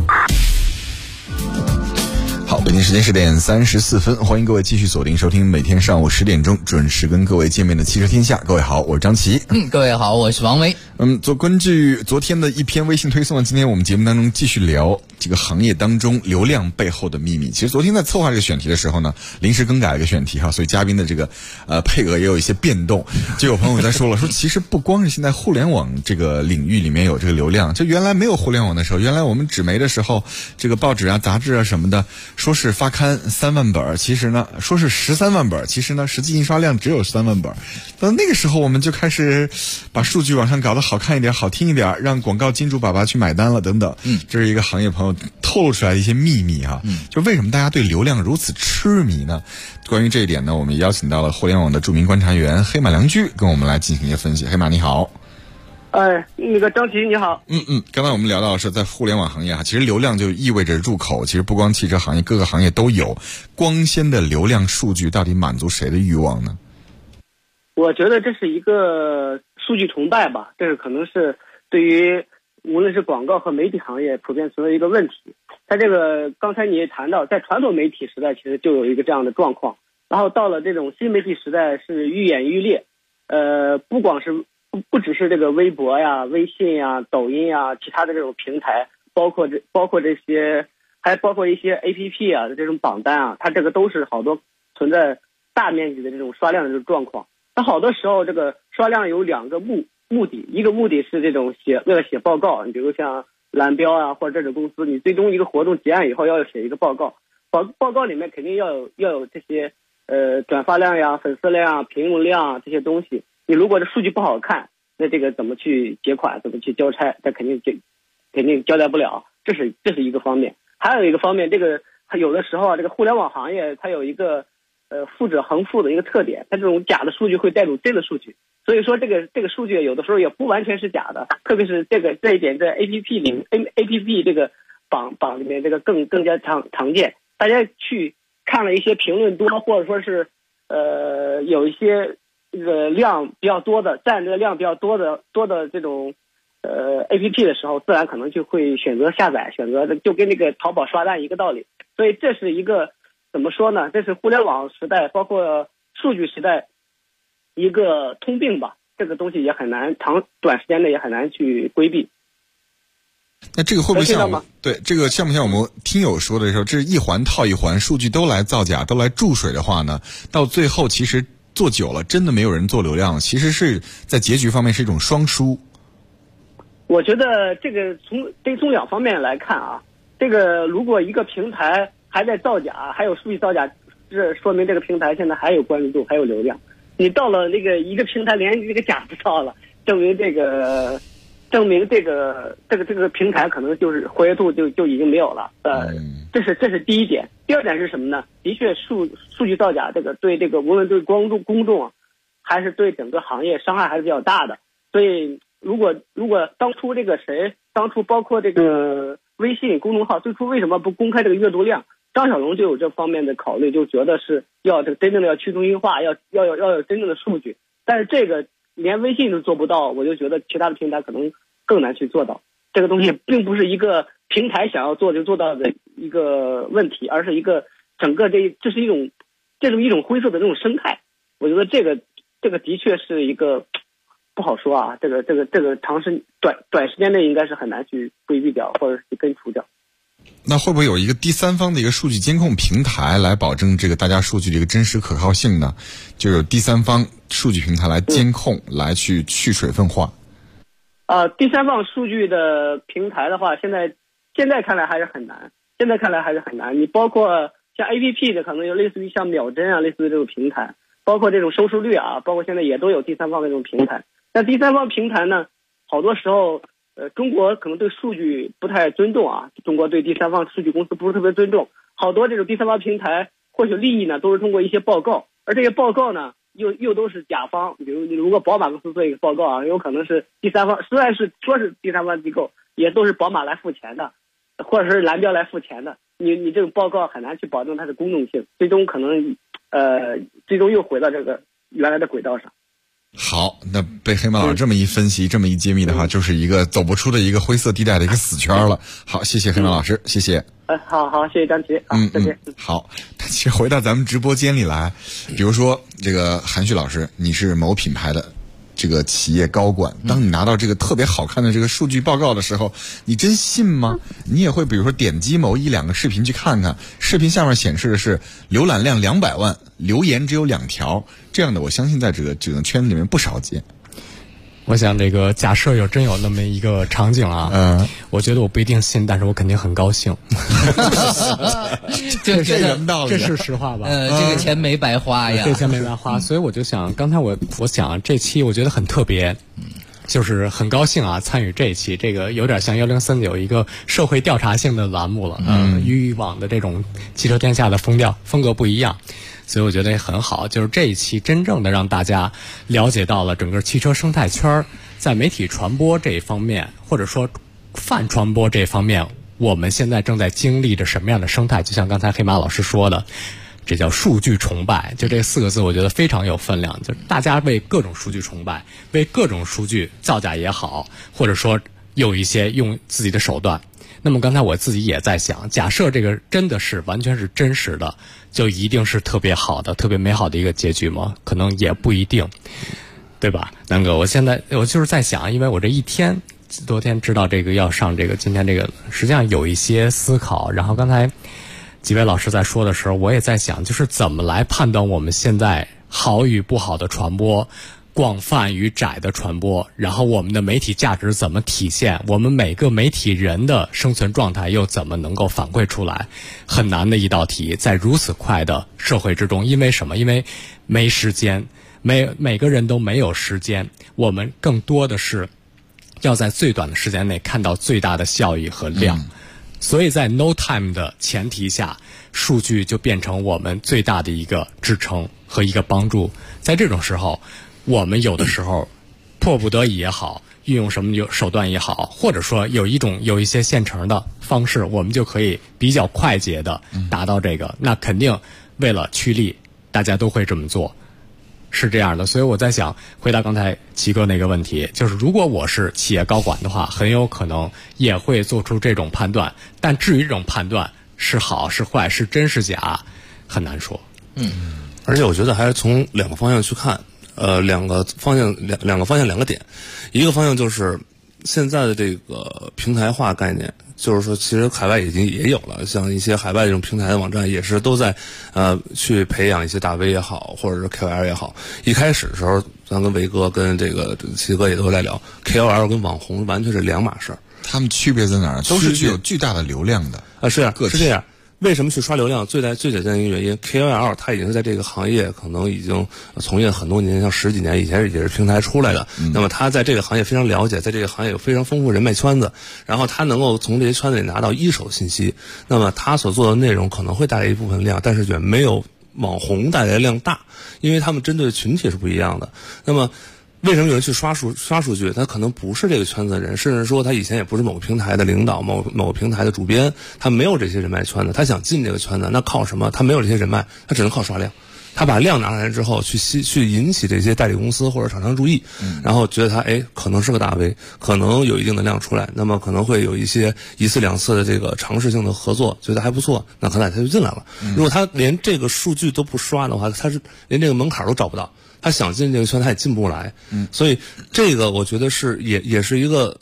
好，北京时间10点34分，欢迎各位继续锁定收听每天上午10点钟准时跟各位见面的汽车天下。各位好，我是张琪。 各位好，我是王维。 根据昨天的一篇微信推送，今天我们节目当中继续聊这个行业当中流量背后的秘密。其实昨天在策划这个选题的时候呢，临时更改了一个选题哈，所以嘉宾的这个配额也有一些变动。就有朋友在说了，说其实不光是现在互联网这个领域里面有这个流量，就原来没有互联网的时候，原来我们纸媒的时候，这个报纸啊、杂志啊什么的，说是发刊3万本，其实呢说是13万本，其实呢实际印刷量只有3万本。到那个时候我们就开始把数据往上搞得好看一点、好听一点，让广告金主爸爸去买单了等等。这是一个行业朋友透露出来的一些秘密啊。就为什么大家对流量如此痴迷呢？关于这一点呢，我们邀请到了互联网的著名观察员黑马良驹跟我们来进行一些分析。黑马你好。 那个张琪你好。 刚才我们聊到的是在互联网行业啊，其实流量就意味着入口，其实不光汽车行业，各个行业都有。光鲜的流量数据到底满足谁的欲望呢？ 我觉得这是一个数据崇拜吧，这是可能是对于无论是广告和媒体行业普遍存在一个问题。在这个刚才你也谈到，在传统媒体时代其实就有一个这样的状况，然后到了这种新媒体时代是愈演愈烈。不只是这个微博呀、微信呀、抖音呀，其他的这种平台，包括这些，还包括一些 APP 啊的这种榜单啊，它这个都是好多存在大面积的这种刷量的这种状况。那好多时候这个刷量有2个目的，一个目的是这种为了写报告，你比如像蓝标啊或者这种公司，你最终一个活动结案以后要写一个报告，报告里面肯定要有这些转发量呀、粉丝量啊、评论量啊这些东西。你如果这数据不好看，那这个怎么去结款，怎么去交差，这肯定交代不了。这是一个方面。还有一个方面，这个有的时候啊，这个互联网行业它有一个富者恒富的一个特点，它这种假的数据会带入真的数据，所以说这个数据有的时候也不完全是假的。特别是这一点在 APP 这个榜里面这个更加常见。大家去看了一些评论多，或者说是有一些这个量比较多的，占这个量比较多的这种APP 的时候，自然可能就会选择下载，就跟那个淘宝刷单一个道理。所以这是一个怎么说呢？这是互联网时代包括数据时代一个通病吧。这个东西也很难短时间内也很难去规避。 那这个会不会像对这个像不像我们听友说的时候，这是一环套一环，数据都来造假，都来注水的话呢，到最后其实做久了，真的没有人做流量，其实是在结局方面是一种双输。 我觉得这个从2方面来看啊，这个如果一个平台还在造假，还有数据造假，这说明这个平台现在还有关注度，还有流量。你到了那个一个平台连这个假不造了，证明这个平台可能就是活跃度就已经没有了。这是第一点。第二点是什么呢？的确数据造假这个对这个无论对公众啊，还是对整个行业伤害还是比较大的。所以如果当初包括这个微信公众号最初为什么不公开这个阅读量？张小龙就有这方面的考虑，就觉得是要这个真正的要去中心化，要有真正的数据。但是这个连微信都做不到，我就觉得其他的平台可能更难去做到。这个东西并不是一个平台想要做就做到的一个问题，而是一个整个这是一种灰色的这种生态。我觉得这个的确是一个不好说啊，这个短时间内应该是很难去规避掉或者是根除掉。 那会不会有一个第三方的一个数据监控平台来保证这个大家数据的一个真实可靠性呢？就有第三方数据平台来监控，来去水分化。 第三方数据的平台的话，现在看来还是很难。你包括像 APP 的，可能有类似于像秒针啊，类似于这种平台，包括这种收视率啊，包括现在也都有第三方的这种平台。但第三方平台呢，好多时候，中国可能对数据不太尊重啊，中国对第三方数据公司不是特别尊重。好多这种第三方平台获取利益呢，都是通过一些报告，而这些报告呢，又都是甲方。比如如果宝马公司做一个报告啊，有可能是第三方，虽然是说是第三方机构，也都是宝马来付钱的，或者是蓝标来付钱的。你这种报告很难去保证它的公正性，最终可能最终又回到这个原来的轨道上。 好，那被黑马老师这么一分析，这么一揭秘的话，就是一个走不出的一个灰色地带的一个死圈了。好，谢谢黑马老师，谢谢。 好，谢谢张琪。再见。 好，其实回到咱们直播间里来，比如说这个韩旭老师，你是某品牌的这个企业高管，当你拿到这个特别好看的这个数据报告的时候，你真信吗？你也会比如说点击某一两个视频去看看，视频下面显示的是浏览量200万，留言只有2条，这样的我相信在这个圈子里面不少见。 我想这个假设真有那么一个场景啊，我觉得我不一定信，但是我肯定很高兴。 这是什么道理？这是实话吧？ 这个钱没白花呀， 这钱没白花。所以我就想，刚才我想这期我觉得很特别，就是很高兴啊，参与这一期，这个有点像1039一个社会调查性的栏目了。与以往的这种汽车天下的风格不一样。所以我觉得也很好，就是这一期真正的让大家了解到了整个汽车生态圈在媒体传播这一方面，或者说泛传播这一方面，我们现在正在经历着什么样的生态。就像刚才黑马老师说的，这叫数据崇拜，就这4个字我觉得非常有分量，就是大家为各种数据崇拜，为各种数据造假也好，或者说有一些用自己的手段。那么刚才我自己也在想，假设这个真的是完全是真实的，就一定是特别好的、特别美好的一个结局吗？可能也不一定，对吧？南哥，我就是在想，因为我这多天知道这个要上这个今天这个，实际上有一些思考。然后刚才几位老师在说的时候，我也在想，就是怎么来判断我们现在好与不好的传播，广泛与窄的传播，然后我们的媒体价值怎么体现，我们每个媒体人的生存状态又怎么能够反馈出来，很难的一道题，在如此快的社会之中。因为什么？因为没时间，每个人都没有时间，我们更多的是要在最短的时间内看到最大的效益和量。所以在 no time 的前提下，数据就变成我们最大的一个支撑和一个帮助。在这种时候，我们有的时候迫不得已也好，运用什么手段也好，或者说有一些现成的方式，我们就可以比较快捷的达到这个。那肯定为了趋利，大家都会这么做，是这样的。所以我在想，回答刚才齐哥那个问题，就是如果我是企业高管的话，很有可能也会做出这种判断。但至于这种判断是好是坏，是真是假，很难说。 而且我觉得还是从2个方向去看。两个方向2个点，一个方向就是现在的这个平台化概念，就是说其实海外已经也有了，像一些海外这种平台的网站也是都在去培养一些大 V 也好，或者是 KOL 也好。一开始的时候，咱跟维哥跟这个齐哥也都在聊 KOL 跟网红完全是2码事。 他们区别在哪儿？都是具有巨大的流量的是这样。为什么去刷流量？最简单的一个原因 ，KOL 他已经是在这个行业可能已经从业很多年，像10几年，以前也是平台出来的。那么他在这个行业非常了解，在这个行业有非常丰富人脉圈子，然后他能够从这些圈子里拿到一手信息。那么他所做的内容可能会带来一部分量，但是远没有网红带来的量大，因为他们针对的群体是不一样的。那么为什么有人去刷数据？他可能不是这个圈子的人，甚至说他以前也不是某个平台的领导，某个平台的主编，他没有这些人脉圈子，他想进这个圈子，那靠什么？他没有这些人脉，他只能靠刷量。他把量拿来之后，去引起这些代理公司或者厂商注意，然后觉得他可能是个大 V， 可能有一定的量出来，那么可能会有一些1次2次的这个尝试性的合作，觉得还不错，那可能他就进来了。如果他连这个数据都不刷的话，他是连这个门槛都找不到。他想进这个圈，他也进不来。所以这个我觉得是也是一个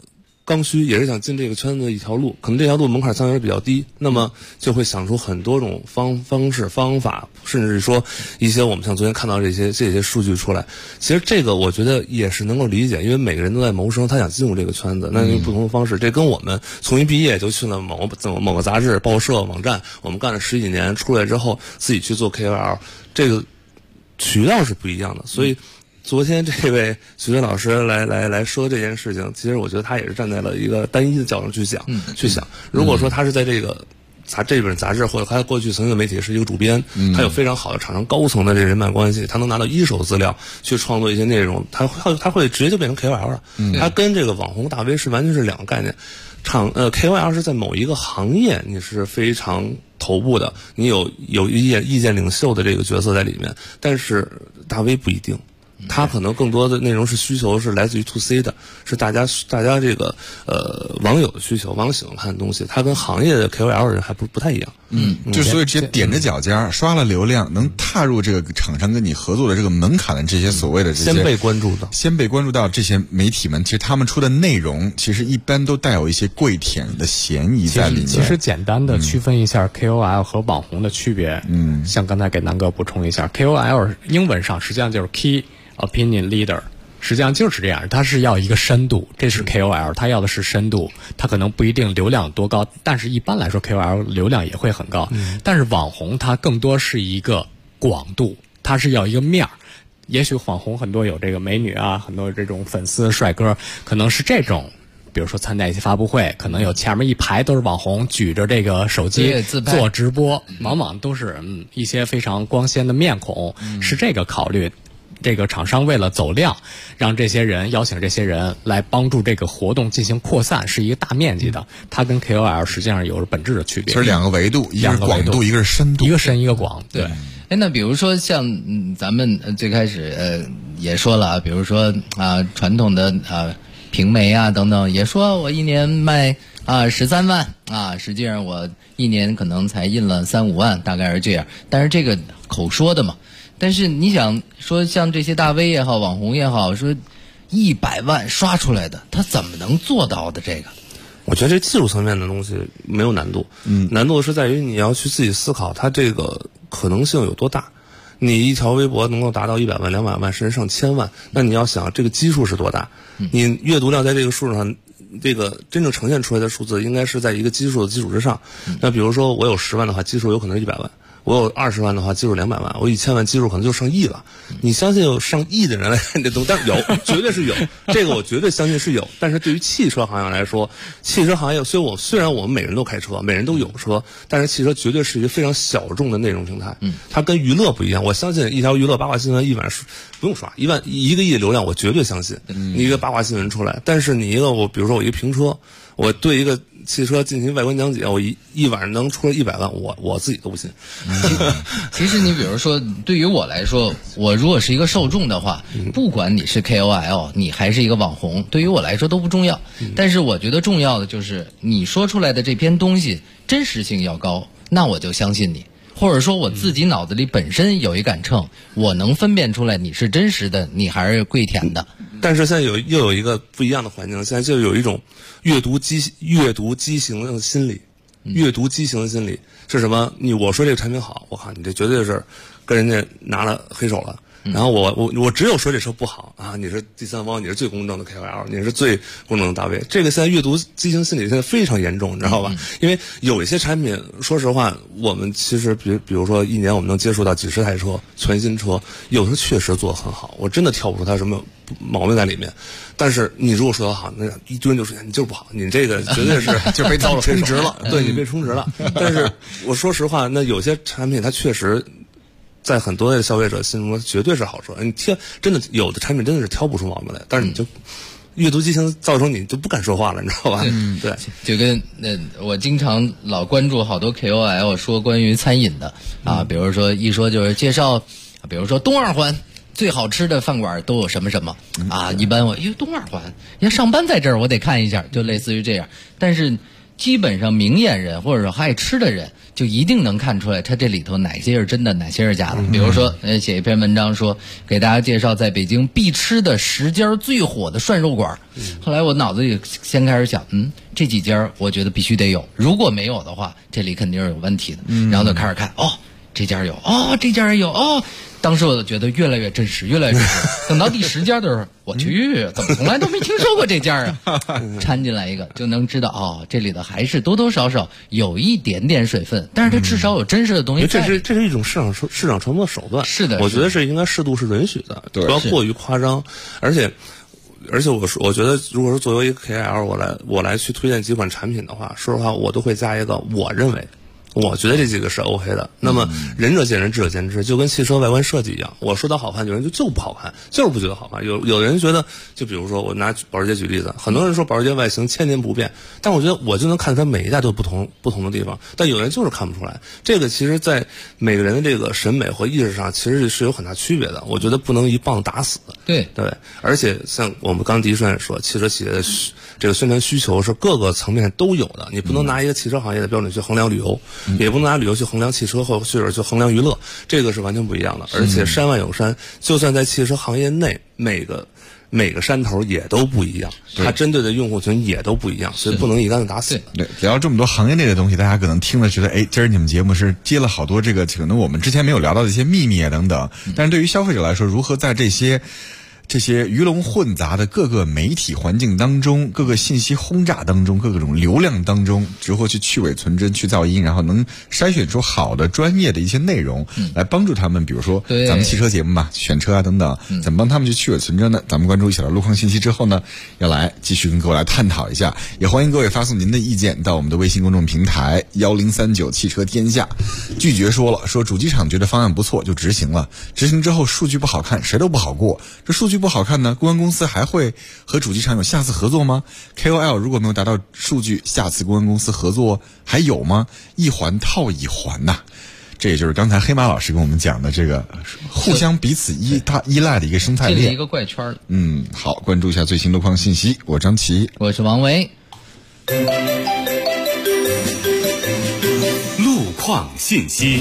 刚需，也是想进这个圈子的一条路，可能这条路门槛相对比较低，那么就会想出很多种方式方法，甚至是说一些我们像昨天看到这些数据出来。其实这个我觉得也是能够理解，因为每个人都在谋生，他想进入这个圈子，那用不同的方式，这跟我们从一毕业就去了某个杂志、报社、网站，我们干了10几年，出来之后自己去做 KOL， 这个渠道是不一样的，所以。昨天这位徐峥老师来说这件事情，其实我觉得他也是站在了一个单一的角度去想，如果说他是在这本杂志，或者他过去曾经的媒体是一个主编，他有非常好的厂商高层的这人脉关系，他能拿到一手资料去创作一些内容，他会直接就变成 KOL 了。他跟这个网红大 V 是完全是两个概念。KOL 是在某一个行业你是非常头部的，你有意见领袖的这个角色在里面，但是大 V 不一定。他可能更多的内容是需求是来自于 to C 的，是大家这个网友的需求，网友喜欢看的东西，他跟行业的 KOL 人还不太一样。 就所以直接点着脚尖刷了流量，能踏入这个厂商跟你合作的这个门槛的这些所谓的这些先被关注到这些媒体们，其实他们出的内容其实一般都带有一些跪舔的嫌疑在里面。 其实简单的区分一下 KOL 和网红的区别，像刚才给南哥补充一下 ，KOL 英文上实际上就是 Key Opinion Leader， 实际上就是这样，它是要一个深度，这是 KOL， 它要的是深度，它可能不一定流量多高，但是一般来说 KOL 流量也会很高，但是网红它更多是一个广度，它是要一个面儿。也许网红很多有这个美女啊，很多这种粉丝帅哥，可能是这种。比如说参加一些发布会，可能有前面一排都是网红举着这个手机做直播，往往都是一些非常光鲜的面孔，是这个考虑。这个厂商为了走量，让这些人邀请这些人来帮助这个活动进行扩散，是一个大面积的。它跟 KOL 实际上有着本质的区别。 就是两个维度，一个是广度，一个是深度， 一个深一个广。对。 那比如说像咱们最开始也说了，比如说传统的平媒啊等等，也说我一年卖13万实际上我一年可能才印了3-5万，大概是这样。但是这个口说的嘛。但是你想说像这些大 V 也好，网红也好，说100万刷出来的，他怎么能做到的？这个， 我觉得这技术层面的东西没有难度，难度是在于你要去自己思考它这个可能性有多大。你一条微博能够达到100万、200万，甚至上1000万，那你要想这个基数是多大？你阅读量在这个数上，这个真正呈现出来的数字应该是在一个基数的基础之上。那比如说我有10万的话，基数有可能是100万。我有20万的话，基数200万；我1000万基数可能就上亿了。你相信有上亿的人来看这东西？但是有，绝对是有，这个我绝对相信是有。但是对于汽车行业来说，汽车行业虽然我们每人都开车，每人都有车，但是汽车绝对是一个非常小众的内容平台。它跟娱乐不一样。我相信一条娱乐八卦新闻一晚不用刷1个亿的流量，我绝对相信你一个八卦新闻出来。但是你一个比如说我一个评车，我对一个汽车进行外观讲解，我一晚上能出来100万，我自己都不信。 其实你比如说，对于我来说，我如果是一个受众的话，不管你是 KOL， 你还是一个网红，对于我来说都不重要。但是我觉得重要的就是你说出来的这篇东西真实性要高，那我就相信你。或者说我自己脑子里本身有一杆秤，我能分辨出来你是真实的，你还是跪舔的。 但是现在又有一个不一样的环境，现在就有一种阅读畸形的心理。阅读畸形的心理是什么？我说这个产品好，我靠，你这绝对是跟人家拿了黑手了。然后我只有说这车不好啊，你是第三方，你是最公正的 KOL， 你是最公正的大 V。这个现在阅读畸形心理现在非常严重，你知道吧？因为有一些产品，说实话，我们其实比如说一年我们能接触到几十台车，全新车，有的确实做得很好，我真的挑不出它什么毛病在里面。但是你如果说得好，那一堆人就说你就是不好，你这个绝对是就被遭了充值了， 对，你被充值了。但是我说实话，那有些产品它确实。在很多的消费者心中绝对是好车，你真的有的产品真的是挑不出毛病来，但是你就阅读畸形造成你就不敢说话了，你知道吧？对， 就跟我经常老关注好多 KOL 说关于餐饮的比如说一说就是介绍，比如说东二环最好吃的饭馆都有什么什么一般东二环，要上班在这儿我得看一下，就类似于这样。但是基本上明眼人或者说爱吃的人就一定能看出来它这里头哪些是真的，哪些是假的。比如说写一篇文章说给大家介绍在北京必吃的10家最火的涮肉馆，后来我脑子里先开始想，这几家我觉得必须得有，如果没有的话这里肯定是有问题的。然后就开始看，这家有，这家也有，当时我就觉得越来越真实，越来越真实。等到第10家的时候，我去，怎么从来都没听说过这家啊？掺进来一个就能知道，这里的还是多多少少有一点点水分，但是它至少有真实的东西在。 这是一种市场传播手段。 是的， 我觉得是应该适度是允许的，不要过于夸张。而且我觉得，如果说作为一个 KOL， 我来去推荐几款产品的话，说实话，我都会加一个我认为。我觉得这几个是 OK 的。那么仁者见仁，智者见智，就跟汽车外观设计一样。我说它好看，有人就不好看，就是不觉得好看。有人觉得，就比如说我拿保时捷举例子，很多人说保时捷外形千年不变，但我觉得我就能看出来每一代都有不同的地方，但有人就是看不出来。这个其实在每个人的这个审美和意识上，其实是有很大区别的。我觉得不能一棒打死。 对， 而且像我们刚第一顺说，汽车企业的这个宣传需求是各个层面都有的，你不能拿一个汽车行业的标准去衡量旅游。也不能拿旅游去衡量汽车，或者去衡量娱乐，这个是完全不一样的。而且山外有山，就算在汽车行业内，每个山头也都不一样，它针对的用户群也都不一样，所以不能一竿子打死。 对，聊这么多行业内的东西，大家可能听了觉得，今儿你们节目是接了好多这个可能我们之前没有聊到的一些秘密啊等等。但是对于消费者来说，如何在这些鱼龙混杂的各个媒体环境当中，各个信息轰炸当中，各种流量当中，如何去去伪存真，去噪音，然后能筛选出好的专业的一些内容，来帮助他们。比如说咱们汽车节目嘛，选车啊等等，怎么帮他们去伪存真呢？咱们关注一下路况信息之后呢，要来继续跟各位来探讨一下。也欢迎各位发送您的意见到我们的微信公众平台1039汽车天下。拒绝说主机厂觉得方案不错就执行了，执行之后数据不好看，谁都不好过。这数据不好看呢，公安公司还会和主机厂有下次合作吗？ KOL 如果没有达到数据，下次公安公司合作还有吗？一环套一环呐，这也就是刚才黑马老师跟我们讲的这个互相彼此依赖的一个生态链， 这是一个怪圈。 好，关注一下最新路况信息。我张琪， 我是王维。 路况信息。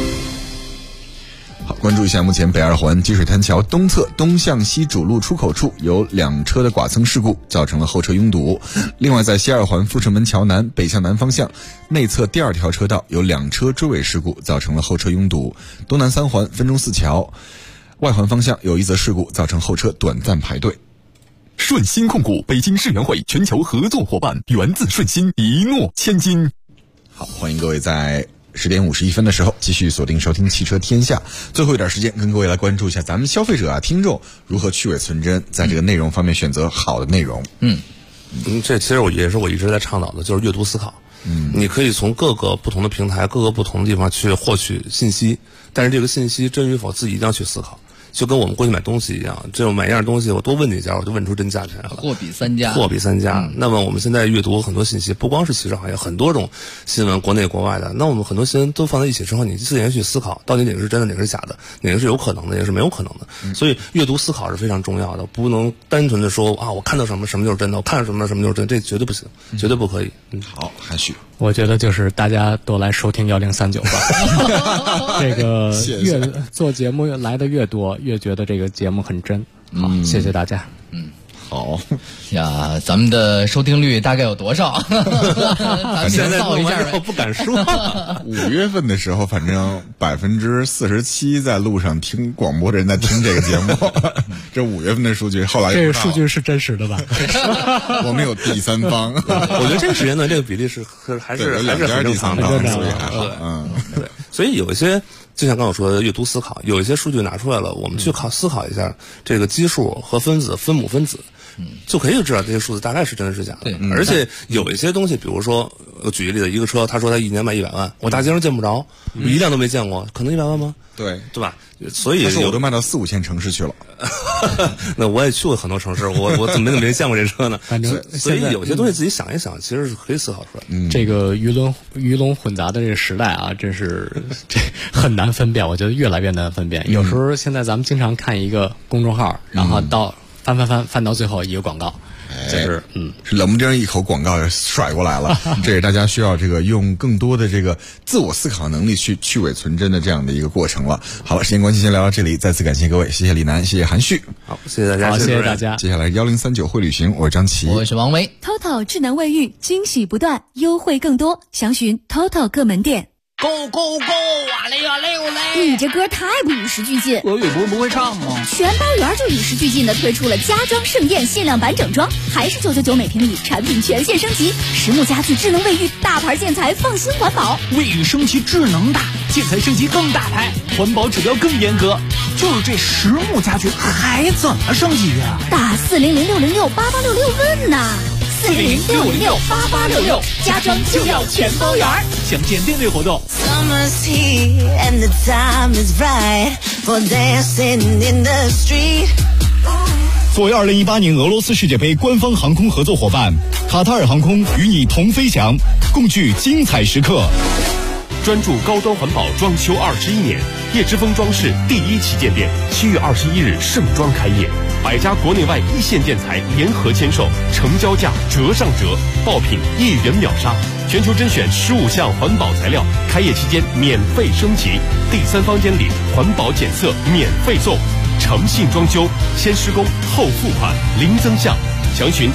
好，关注一下目前北2环积水潭桥东侧东向西主路出口处有2车的剐蹭事故，造成了后车拥堵。另外在西2环阜成门桥南北向南方向内侧第2条车道有2车追尾事故，造成了后车拥堵。东南3环分钟寺桥外环方向有1则事故，造成后车短暂排队。 顺鑫控股北京世园会全球合作伙伴，源自顺鑫，一诺千金。 好，欢迎各位在10点51分的时候继续锁定收听汽车天下。最后一点时间跟各位来关注一下咱们消费者啊听众如何去伪存真，在这个内容方面选择好的内容。 这其实也是我一直在倡导的，就是阅读思考。你可以从各个不同的平台，各个不同的地方去获取信息，但是这个信息真与否自己一定要去思考。就跟我们过去买东西一样，这种买一样东西我多问几家，我就问出真价钱来了。 货比三家。 那么我们现在阅读很多信息，不光是汽车行业，很多种新闻，国内国外的。那我们很多新闻都放在一起之后，你自己去思考，到底哪个是真的，哪个是假的，哪个是有可能的，哪个是没有可能的。所以阅读思考是非常重要的，不能单纯的说我看到什么就是真的，我看到什么就是真的，这绝对不行，绝对不可以。 好，含蓄。 我觉得就是大家多来收听1039吧。这个越做节目来的越多，越觉得这个节目很真。好，谢谢大家。 好呀，咱们的收听率大概有多少？ 现在报一下， 我不敢说。 5月份的时候，反正47%在路上听广播的人在听这个节目。这5月份的数据，后来这个数据是真实的吧？ 我们有第三方。 我觉得这个时间段这个比例还是很正常的， 所以还好。 对，所以有一些。就像刚我说的阅读思考，有一些数据拿出来了，我们去思考一下这个基数和分子、分母、分子，就可以知道这些数字大概是真的是假的。而且有一些东西，比如说我举个例子，一个车，他说他一年卖100万，我大街上见不着，一辆都没见过，可能100万吗？ 对吧？所以我都卖到4、5线城市去了。 那我也去过很多城市，我怎么没见过这车呢？ 反正所以有些东西自己想一想，其实是可以思考出来。 这个鱼龙混杂的这个时代啊，真是这很难分辨，我觉得越来越难分辨。有时候现在咱们经常看一个公众号，然后到翻到最后一个广告。 就是是冷不丁一口广告甩过来了，这也大家需要这个用更多的这个自我思考能力去伪存真的这样的一个过程了。好了，时间关系先聊到这里，再次感谢各位，谢谢李楠，谢谢韩旭， 好，谢谢大家， 好，谢谢大家。 接下来1039会旅行，我是张琪， 我是王维。 TOTO 智能卫浴惊喜不断，优惠更多，详询 TOTO 各门店。 Go go go！ 哇嘞哇嘞哇嘞！ 你这歌太不与时俱进， 俄语不会唱吗？ 全包圆就与时俱进的推出了家装盛宴限量版整装，还是999每平米，产品全线升级，实木家具、智能卫浴，大牌建材，放心环保。 卫浴升级智能大，建材升级更大牌，环保指标更严格。就是这实木家具还怎么升级啊？ 打400-606-8866问呐！400-606-8866，家装就要全包圆。 详见店内活动。 Summer's here and the time is right for dancing in the street. 作为2018年俄罗斯世界杯官方航空合作伙伴，卡塔尔航空与你同飞翔，共聚精彩时刻。 专注高端环保装修21年，叶之峰装饰第1旗舰店7月21日盛装开业，100家国内外一线建材联合签售，成交价折上折，爆品1元秒杀，全球甄选15项环保材料，开业期间免费升级，第3方监理环保检测免费送，诚信装修，先施工后付款，零增项，详询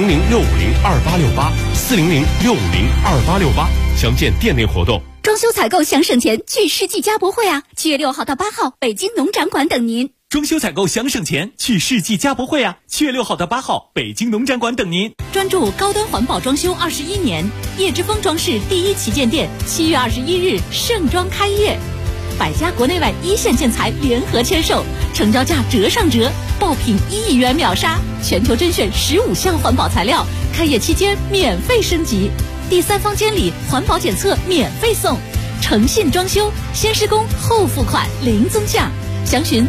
400-650-2868，400-650-2868，详见店内活动。 装修采购想省钱，去世纪家博会啊！7月6号到8号，北京农展馆等您。 装修采购想省钱，去世纪家博会啊！7月6号到8号，北京农展馆等您。 专注高端环保装修21年，叶之峰装饰第1旗舰店7月21日盛装开业，100家国内外一线建材联合签售，成交价折上折，爆品1亿元秒杀，全球甄选15项环保材料，开业期间免费升级，第3方监理环保检测免费送，诚信装修，先施工后付款，零增项，详询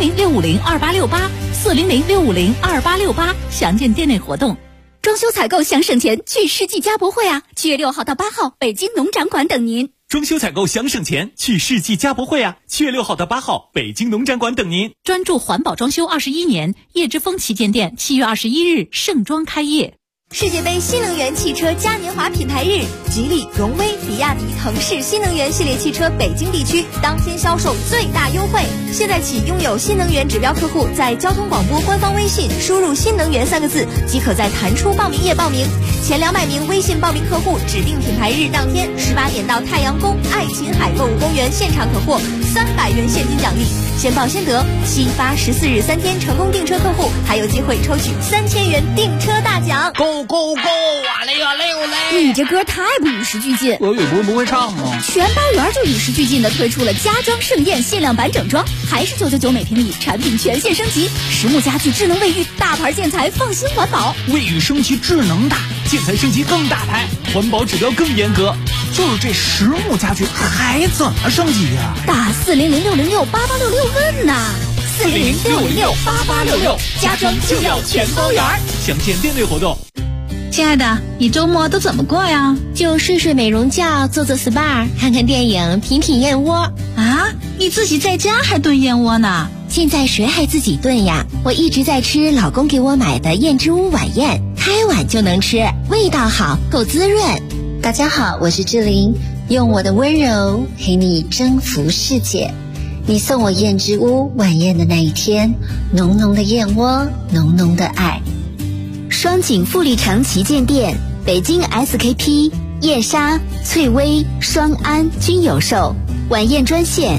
400-650-2868，400-650-2868，详见店内活动。装修采购想省钱，去世纪家博会啊！7月6号到8号，北京农展馆等您。 装修采购想省钱，去世纪家博会啊！7月6号到8号，北京农展馆等您。 专注环保装修21年，叶之峰旗舰店7月21日盛装开业。 世界杯新能源汽车嘉年华品牌日，吉利、荣威、比亚迪、腾势新能源系列汽车北京地区当天销售最大优惠。现在起拥有新能源指标客户，在交通广播官方微信输入新能源3个字，即可在弹出报名页报名。前200名微信报名客户，指定品牌日当天18点到太阳宫爱琴海购物公园现场可获300元现金奖励，先报先得。7、8、14日3天成功订车客户还有机会抽取3000元订车大奖。 Go go go！ 哇嘞哇嘞哇嘞！ 你这歌太不与时俱进， 俄语不会唱吗？ 全包圆就与时俱进的推出了家装盛宴限量版整装，还是999每平米，产品全线升级，实木家具、智能卫浴，大牌建材，放心环保。 卫浴升级智能大，建材升级更大牌，环保指标更严格。就是这实木家具还怎么升级呀？ 打400-606-8866问呐！400-606-8866，家装就要全包圆。 详见店内活动。 亲爱的，你周末都怎么过呀？ 就睡睡美容觉，做做 SPA， 看看电影，品品燕窝。 啊，你自己在家还炖燕窝呢？ 现在谁还自己炖呀？我一直在吃老公给我买的燕之屋晚宴，开碗就能吃，味道好，够滋润。大家好，我是志玲，用我的温柔陪你征服世界。你送我燕之屋晚宴的那一天，浓浓的燕窝，浓浓的爱。双井富力城旗舰店，北京 SKP、燕莎、翠微、双安均有售。晚宴专线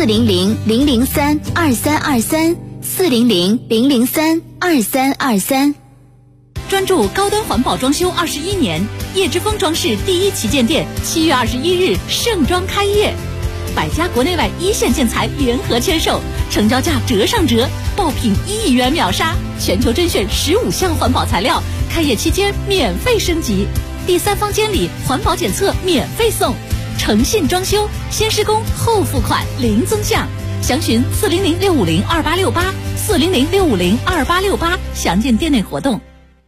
400-003-2323，400-003-2323。 专注高端环保装修21年，叶之峰装饰第1旗舰店7月21日盛装开业，100家国内外一线建材联合签售，成交价折上折，爆品1亿元秒杀，全球甄选15项环保材料，开业期间免费升级，第3方监理环保检测免费送，诚信装修，先施工后付款，零增项，详询400-650-2868，400-650-2868，详见店内活动。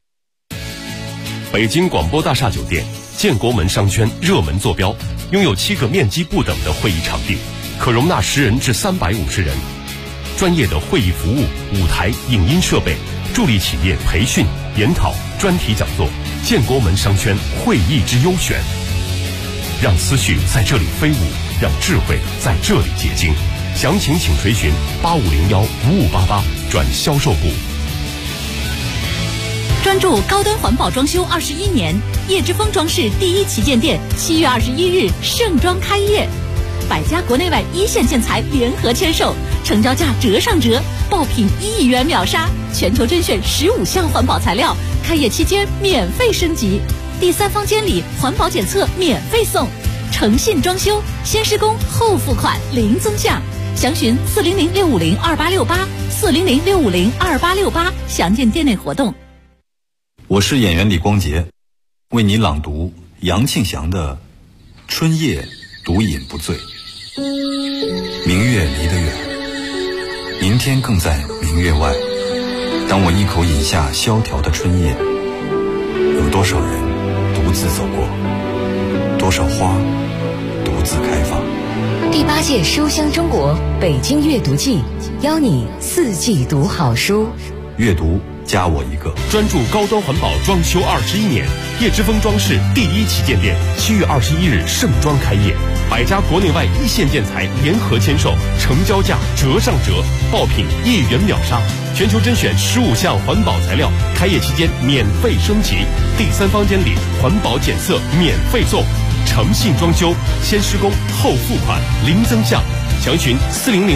北京广播大厦酒店，建国门商圈热门坐标，拥有7个面积不等的会议场地，可容纳10人至350人。专业的会议服务、舞台、影音设备， 助力企业培训、研讨、专题讲座，建国门商圈会议之优选。让思绪在这里飞舞，让智慧在这里结晶。详情请垂询8501-5588转销售部。 专注高端环保装修21年，叶之峰装饰第一旗舰店7月21日盛装开业，百家国内外一线建材联合签售，成交价折上折，爆品1亿元秒杀，全球甄选15项环保材料，开业期间免费升级，第三方监理、环保检测免费送，诚信装修，先施工后付款零增项。详询400-650-2868，400-650-2868，详见店内活动。 我是演员李光洁，为你朗读杨庆祥的《春夜独饮不醉》。明月离得远，明天更在明月外。当我一口饮下萧条的春夜，有多少人独自走过，多少花独自开放。 第8届书香中国北京阅读季，邀你4季读好书。 阅读加我一个。 专注高端环保装修21年，叶之峰装饰第一旗舰店7月21日盛装开业，百家国内外一线建材联合签售，成交价折上折，爆品1亿元秒杀，全球甄选15项环保材料，开业期间免费升级，第三方监理、环保检测免费送，诚信装修，先施工后付款零增项。详询400